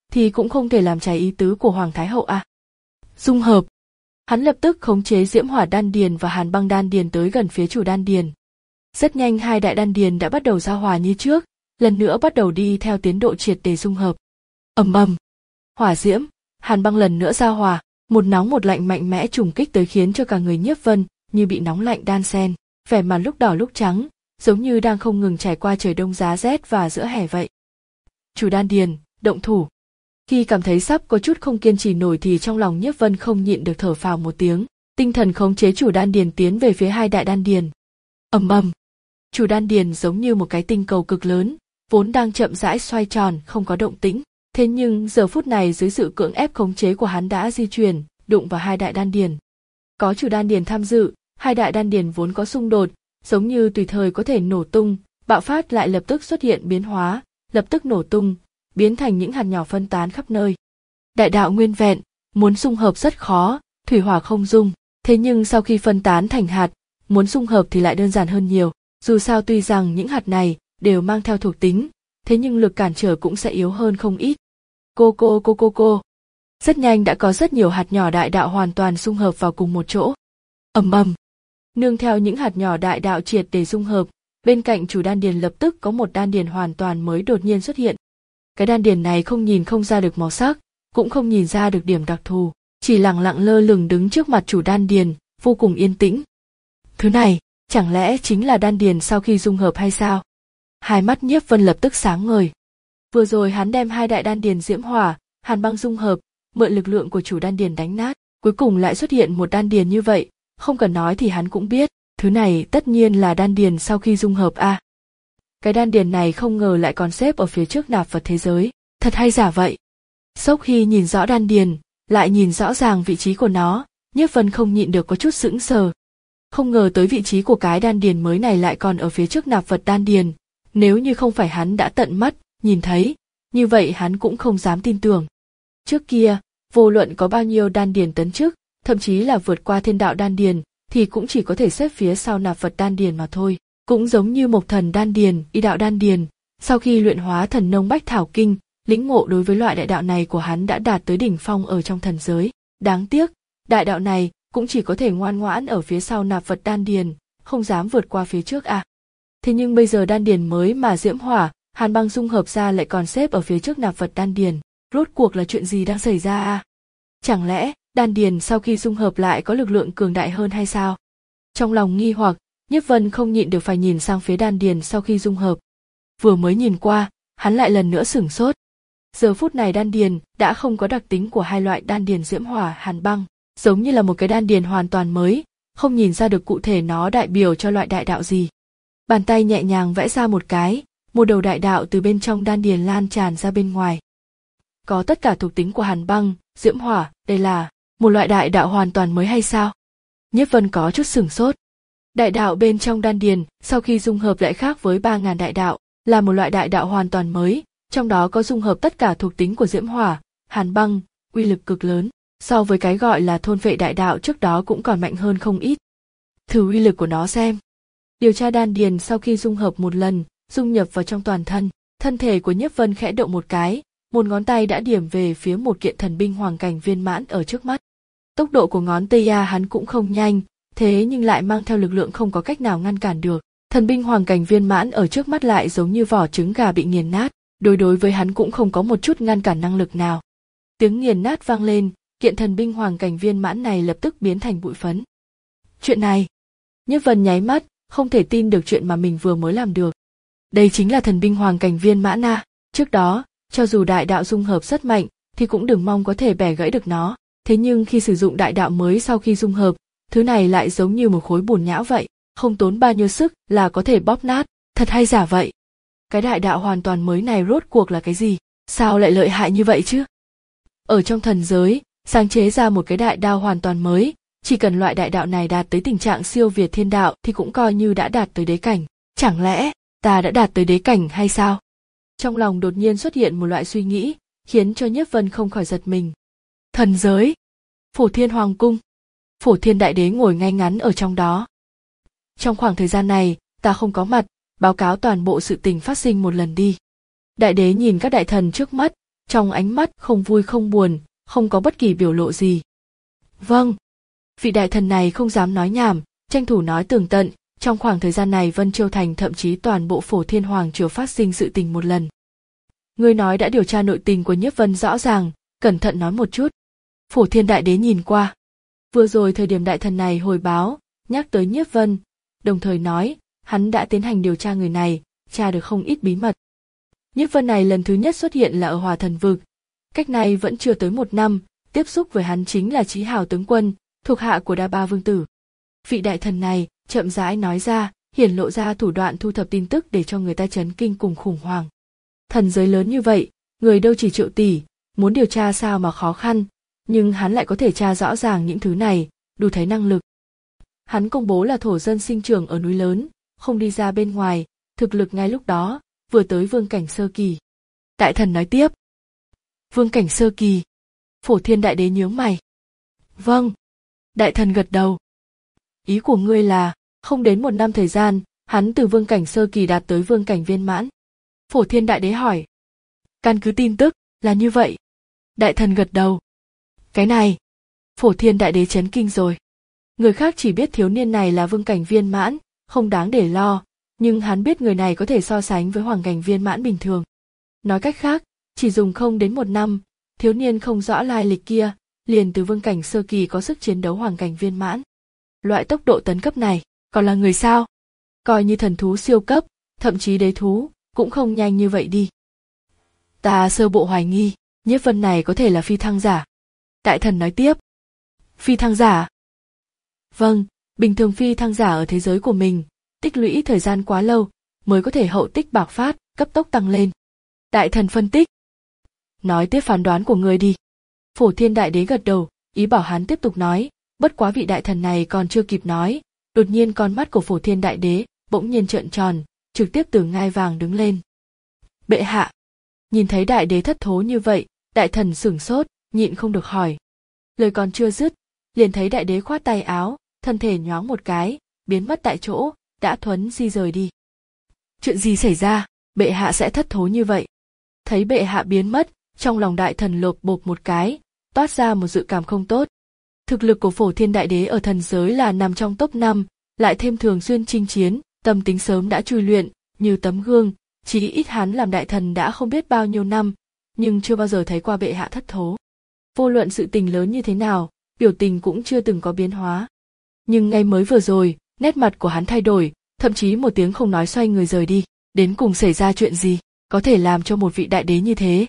thì cũng không thể làm trái ý tứ của Hoàng Thái Hậu à. Dung hợp. Hắn lập tức khống chế diễm hỏa đan điền và hàn băng đan điền tới gần phía chủ đan điền. Rất nhanh hai đại đan điền đã bắt đầu giao hòa như trước, lần nữa bắt đầu đi theo tiến độ triệt để dung hợp. Ầm ầm, hỏa diễm, hàn băng lần nữa giao hòa, một nóng một lạnh mạnh mẽ trùng kích tới khiến cho cả người Nhiếp Vân như bị nóng lạnh đan xen, vẻ mặt lúc đỏ lúc trắng, giống như đang không ngừng trải qua trời đông giá rét và giữa hè vậy. Chủ đan điền, động thủ. Khi cảm thấy sắp có chút không kiên trì nổi thì trong lòng Nhiếp Vân không nhịn được thở phào một tiếng, tinh thần khống chế chủ đan điền tiến về phía hai đại đan điền. Ầm ầm, chủ đan điền giống như một cái tinh cầu cực lớn, vốn đang chậm rãi xoay tròn không có động tĩnh, thế nhưng giờ phút này dưới sự cưỡng ép khống chế của hắn đã di chuyển, đụng vào hai đại đan điền. Có chủ đan điền tham dự, hai đại đan điền vốn có xung đột, giống như tùy thời có thể nổ tung, bạo phát lại lập tức xuất hiện biến hóa, lập tức nổ tung, biến thành những hạt nhỏ phân tán khắp nơi. Đại đạo nguyên vẹn, muốn xung hợp rất khó, thủy hỏa không dung, thế nhưng sau khi phân tán thành hạt, muốn xung hợp thì lại đơn giản hơn nhiều. Dù sao tuy rằng những hạt này đều mang theo thuộc tính, thế nhưng lực cản trở cũng sẽ yếu hơn không ít. Cô cô cô cô cô. Rất nhanh đã có rất nhiều hạt nhỏ đại đạo hoàn toàn xung hợp vào cùng một chỗ. Ầm ầm. Nương theo những hạt nhỏ đại đạo triệt để xung hợp, bên cạnh chủ đan điền lập tức có một đan điền hoàn toàn mới đột nhiên xuất hiện. Cái đan điền này không nhìn không ra được màu sắc, cũng không nhìn ra được điểm đặc thù, chỉ lặng lặng lơ lửng đứng trước mặt chủ đan điền, vô cùng yên tĩnh. Thứ này, chẳng lẽ chính là đan điền sau khi dung hợp hay sao? Hai mắt Nhiếp Vân lập tức sáng ngời. Vừa rồi hắn đem hai đại đan điền diễm hỏa, hàn băng dung hợp, mượn lực lượng của chủ đan điền đánh nát, cuối cùng lại xuất hiện một đan điền như vậy, không cần nói thì hắn cũng biết, thứ này tất nhiên là đan điền sau khi dung hợp a. À. Cái đan điền này không ngờ lại còn xếp ở phía trước nạp vật thế giới, thật hay giả vậy? Sau khi nhìn rõ đan điền, lại nhìn rõ ràng vị trí của nó, Nhiếp Vân không nhịn được có chút sững sờ. Không ngờ tới vị trí của cái đan điền mới này lại còn ở phía trước nạp vật đan điền, nếu như không phải hắn đã tận mắt nhìn thấy, như vậy hắn cũng không dám tin tưởng. Trước kia, vô luận có bao nhiêu đan điền tấn chức, thậm chí là vượt qua thiên đạo đan điền, thì cũng chỉ có thể xếp phía sau nạp vật đan điền mà thôi. Cũng giống như Mộc Thần đan điền, Y đạo đan điền, sau khi luyện hóa thần nông bách thảo kinh, lĩnh ngộ đối với loại đại đạo này của hắn đã đạt tới đỉnh phong ở trong thần giới. Đáng tiếc, đại đạo này cũng chỉ có thể ngoan ngoãn ở phía sau nạp vật đan điền, không dám vượt qua phía trước à. Thế nhưng bây giờ đan điền mới mà diễm hỏa, hàn băng dung hợp ra lại còn xếp ở phía trước nạp vật đan điền, rốt cuộc là chuyện gì đang xảy ra à? Chẳng lẽ đan điền sau khi dung hợp lại có lực lượng cường đại hơn hay sao? Trong lòng nghi hoặc, Nhiếp Vân không nhịn được phải nhìn sang phía đan điền sau khi dung hợp. Vừa mới nhìn qua, hắn lại lần nữa sửng sốt. Giờ phút này đan điền đã không có đặc tính của hai loại đan điền diễm hỏa hàn băng, giống như là một cái đan điền hoàn toàn mới, không nhìn ra được cụ thể nó đại biểu cho loại đại đạo gì. Bàn tay nhẹ nhàng vẽ ra một cái, một đầu đại đạo từ bên trong đan điền lan tràn ra bên ngoài. Có tất cả thuộc tính của hàn băng, diễm hỏa, đây là một loại đại đạo hoàn toàn mới hay sao? Nhiếp Vân có chút sửng sốt. Đại đạo bên trong đan điền sau khi dung hợp lại khác với ba ngàn đại đạo, là một loại đại đạo hoàn toàn mới, trong đó có dung hợp tất cả thuộc tính của diễm hỏa, hàn băng, uy lực cực lớn, so với cái gọi là thôn vệ đại đạo trước đó cũng còn mạnh hơn không ít. Thử uy lực của nó xem. Điều tra đan điền sau khi dung hợp một lần, dung nhập vào trong toàn thân, thân thể của Nhiếp Vân khẽ động một cái, một ngón tay đã điểm về phía một kiện thần binh hoàng cảnh viên mãn ở trước mắt. Tốc độ của ngón tay a hắn cũng không nhanh, thế nhưng lại mang theo lực lượng không có cách nào ngăn cản được. Thần binh hoàng cảnh viên mãn ở trước mắt lại giống như vỏ trứng gà bị nghiền nát, đối đối với hắn cũng không có một chút ngăn cản năng lực nào. Tiếng nghiền nát vang lên, kiện thần binh hoàng cảnh viên mãn này lập tức biến thành bụi phấn. Chuyện này, Nhiếp Vân nháy mắt, không thể tin được chuyện mà mình vừa mới làm được. Đây chính là thần binh hoàng cảnh viên mãn à? Trước đó, cho dù đại đạo dung hợp rất mạnh, thì cũng đừng mong có thể bẻ gãy được nó. Thế nhưng khi sử dụng đại đạo mới sau khi dung hợp, thứ này lại giống như một khối bùn nhão vậy, không tốn bao nhiêu sức là có thể bóp nát, thật hay giả vậy? Cái đại đạo hoàn toàn mới này rốt cuộc là cái gì? Sao lại lợi hại như vậy chứ? Ở trong thần giới, sáng chế ra một cái đại đao hoàn toàn mới, chỉ cần loại đại đạo này đạt tới tình trạng siêu việt thiên đạo thì cũng coi như đã đạt tới đế cảnh. Chẳng lẽ ta đã đạt tới đế cảnh hay sao? Trong lòng đột nhiên xuất hiện một loại suy nghĩ, khiến cho Nhiếp Vân không khỏi giật mình. Thần giới, Phổ Thiên Hoàng Cung, Phổ Thiên Đại Đế ngồi ngay ngắn ở trong đó. Trong khoảng thời gian này, ta không có mặt, báo cáo toàn bộ sự tình phát sinh một lần đi. Đại đế nhìn các đại thần trước mắt, trong ánh mắt không vui không buồn, không có bất kỳ biểu lộ gì. Vâng. Vị đại thần này không dám nói nhảm, tranh thủ nói tường tận. Trong khoảng thời gian này Vân Châu Thành thậm chí toàn bộ Phổ Thiên Hoàng Triều phát sinh sự tình một lần. Ngươi nói đã điều tra nội tình của Nhiếp Vân rõ ràng, cẩn thận nói một chút. Phổ Thiên Đại Đế nhìn qua. Vừa rồi thời điểm đại thần này hồi báo, nhắc tới Nhiếp Vân, đồng thời nói, hắn đã tiến hành điều tra người này, tra được không ít bí mật. Nhiếp Vân này lần thứ nhất xuất hiện là ở Hỏa Thần Vực. Cách này vẫn chưa tới một năm, tiếp xúc với hắn chính là Chí Hào tướng quân, thuộc hạ của Đa Ba Vương Tử. Vị đại thần này chậm rãi nói ra, hiển lộ ra thủ đoạn thu thập tin tức để cho người ta chấn kinh cùng khủng hoảng. Thần giới lớn như vậy, người đâu chỉ triệu tỷ, muốn điều tra sao mà khó khăn, nhưng hắn lại có thể tra rõ ràng những thứ này, đủ thấy năng lực. Hắn công bố là thổ dân sinh trưởng ở núi lớn, không đi ra bên ngoài, thực lực ngay lúc đó, vừa tới vương cảnh sơ kỳ. Đại thần nói tiếp. Vương cảnh sơ kỳ. Phổ Thiên Đại Đế nhướng mày. Vâng. Đại thần gật đầu. Ý của ngươi là, không đến một năm thời gian, hắn từ vương cảnh sơ kỳ đạt tới vương cảnh viên mãn. Phổ Thiên Đại Đế hỏi. Căn cứ tin tức, là như vậy. Đại thần gật đầu. Cái này, Phổ Thiên Đại Đế chấn kinh rồi. Người khác chỉ biết thiếu niên này là vương cảnh viên mãn, không đáng để lo, nhưng hắn biết người này có thể so sánh với hoàng cảnh viên mãn bình thường. Nói cách khác, chỉ dùng không đến một năm, thiếu niên không rõ lai lịch kia, liền từ vương cảnh sơ kỳ có sức chiến đấu hoàng cảnh viên mãn. Loại tốc độ tấn cấp này, còn là người sao? Coi như thần thú siêu cấp, thậm chí đế thú, cũng không nhanh như vậy đi. Ta sơ bộ hoài nghi, Nhiếp Vân này có thể là phi thăng giả. Đại thần nói tiếp. Phi thăng giả? Vâng, bình thường phi thăng giả ở thế giới của mình, tích lũy thời gian quá lâu, mới có thể hậu tích bạc phát, cấp tốc tăng lên. Đại thần phân tích. Nói tiếp phán đoán của ngươi đi. Phổ Thiên Đại Đế gật đầu, ý bảo hắn tiếp tục nói, bất quá vị đại thần này còn chưa kịp nói, đột nhiên con mắt của Phổ Thiên Đại Đế bỗng nhiên trợn tròn, trực tiếp từ ngai vàng đứng lên. Bệ hạ. Nhìn thấy đại đế thất thố như vậy, đại thần sửng sốt, nhịn không được hỏi. Lời còn chưa dứt, liền thấy đại đế khoát tay áo, thân thể nhoáng một cái, biến mất tại chỗ, đã thuấn di rời đi. Chuyện gì xảy ra, bệ hạ sẽ thất thố như vậy? Thấy bệ hạ biến mất, trong lòng đại thần lộp bộp một cái, toát ra một dự cảm không tốt. Thực lực của Phổ Thiên Đại Đế ở thần giới là nằm trong top năm, lại thêm thường xuyên chinh chiến, tâm tính sớm đã chui luyện, như tấm gương, chỉ ít hắn làm đại thần đã không biết bao nhiêu năm, nhưng chưa bao giờ thấy qua bệ hạ thất thố. Vô luận sự tình lớn như thế nào, biểu tình cũng chưa từng có biến hóa. Nhưng ngay mới vừa rồi, nét mặt của hắn thay đổi, thậm chí một tiếng không nói xoay người rời đi. Đến cùng xảy ra chuyện gì, có thể làm cho một vị đại đế như thế?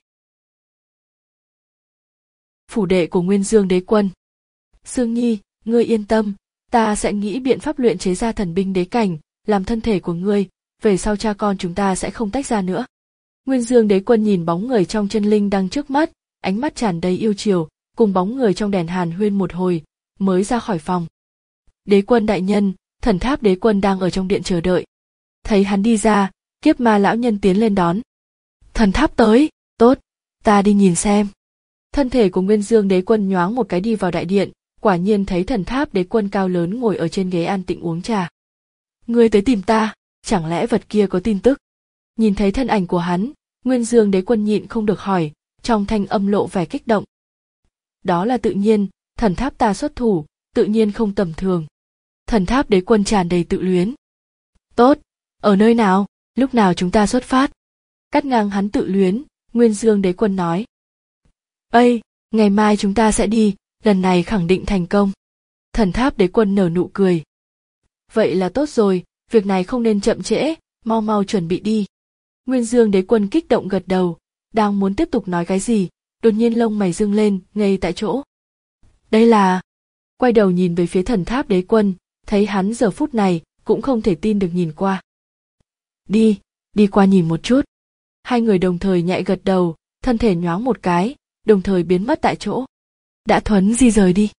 Phủ đệ của Nguyên Dương Đế Quân. Sương Nhi, ngươi yên tâm, ta sẽ nghĩ biện pháp luyện chế ra thần binh đế cảnh, làm thân thể của ngươi, về sau cha con chúng ta sẽ không tách ra nữa. Nguyên Dương Đế Quân nhìn bóng người trong chân linh đang trước mắt, ánh mắt tràn đầy yêu chiều, cùng bóng người trong đèn hàn huyên một hồi, mới ra khỏi phòng. Đế Quân đại nhân, Thần Tháp Đế Quân đang ở trong điện chờ đợi. Thấy hắn đi ra, Kiếp Ma lão nhân tiến lên đón. Thần Tháp tới, tốt, ta đi nhìn xem. Thân thể của Nguyên Dương Đế Quân nhoáng một cái đi vào đại điện, quả nhiên thấy Thần Tháp Đế Quân cao lớn ngồi ở trên ghế an tĩnh uống trà. Ngươi tới tìm ta, chẳng lẽ vật kia có tin tức? Nhìn thấy thân ảnh của hắn, Nguyên Dương Đế Quân nhịn không được hỏi, trong thanh âm lộ vẻ kích động. Đó là tự nhiên, Thần Tháp ta xuất thủ, tự nhiên không tầm thường. Thần Tháp Đế Quân tràn đầy tự luyến. Tốt, ở nơi nào, lúc nào chúng ta xuất phát? Cắt ngang hắn tự luyến, Nguyên Dương Đế Quân nói. Ây, ngày mai chúng ta sẽ đi, lần này khẳng định thành công. Thần Tháp Đế Quân nở nụ cười. Vậy là tốt rồi, việc này không nên chậm trễ, mau mau chuẩn bị đi. Nguyên Dương Đế Quân kích động gật đầu, đang muốn tiếp tục nói cái gì, đột nhiên lông mày dương lên, ngây tại chỗ. Đây là... Quay đầu nhìn về phía Thần Tháp Đế Quân, thấy hắn giờ phút này cũng không thể tin được nhìn qua. Đi, đi qua nhìn một chút. Hai người đồng thời nhẹ gật đầu, thân thể nhoáng một cái, đồng thời biến mất tại chỗ. Đã thuấn di rời đi.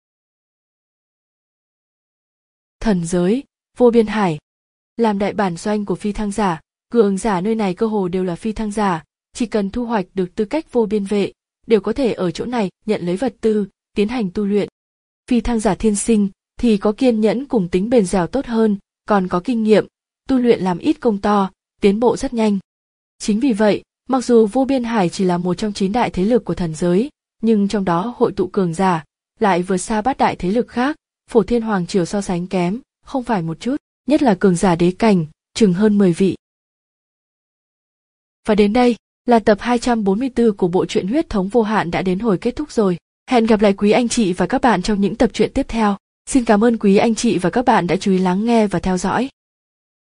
Thần giới, vô biên hải. Làm đại bản doanh của phi thăng giả, cường giả nơi này cơ hồ đều là phi thăng giả, chỉ cần thu hoạch được tư cách vô biên vệ, đều có thể ở chỗ này nhận lấy vật tư, tiến hành tu luyện. Phi thăng giả thiên sinh thì có kiên nhẫn cùng tính bền dẻo tốt hơn, còn có kinh nghiệm, tu luyện làm ít công to, tiến bộ rất nhanh. Chính vì vậy, Mặc dù Vô Biên Hải chỉ là một trong chín đại thế lực của thần giới, nhưng trong đó hội tụ cường giả, lại vượt xa bát đại thế lực khác, Phổ Thiên Hoàng Triều so sánh kém, không phải một chút, nhất là cường giả đế cảnh, chừng hơn mười vị. Và đến đây, là tập hai trăm bốn mươi tư của bộ truyện Huyết Thống Vô Hạn đã đến hồi kết thúc rồi. Hẹn gặp lại quý anh chị và các bạn trong những tập truyện tiếp theo. Xin cảm ơn quý anh chị và các bạn đã chú ý lắng nghe và theo dõi.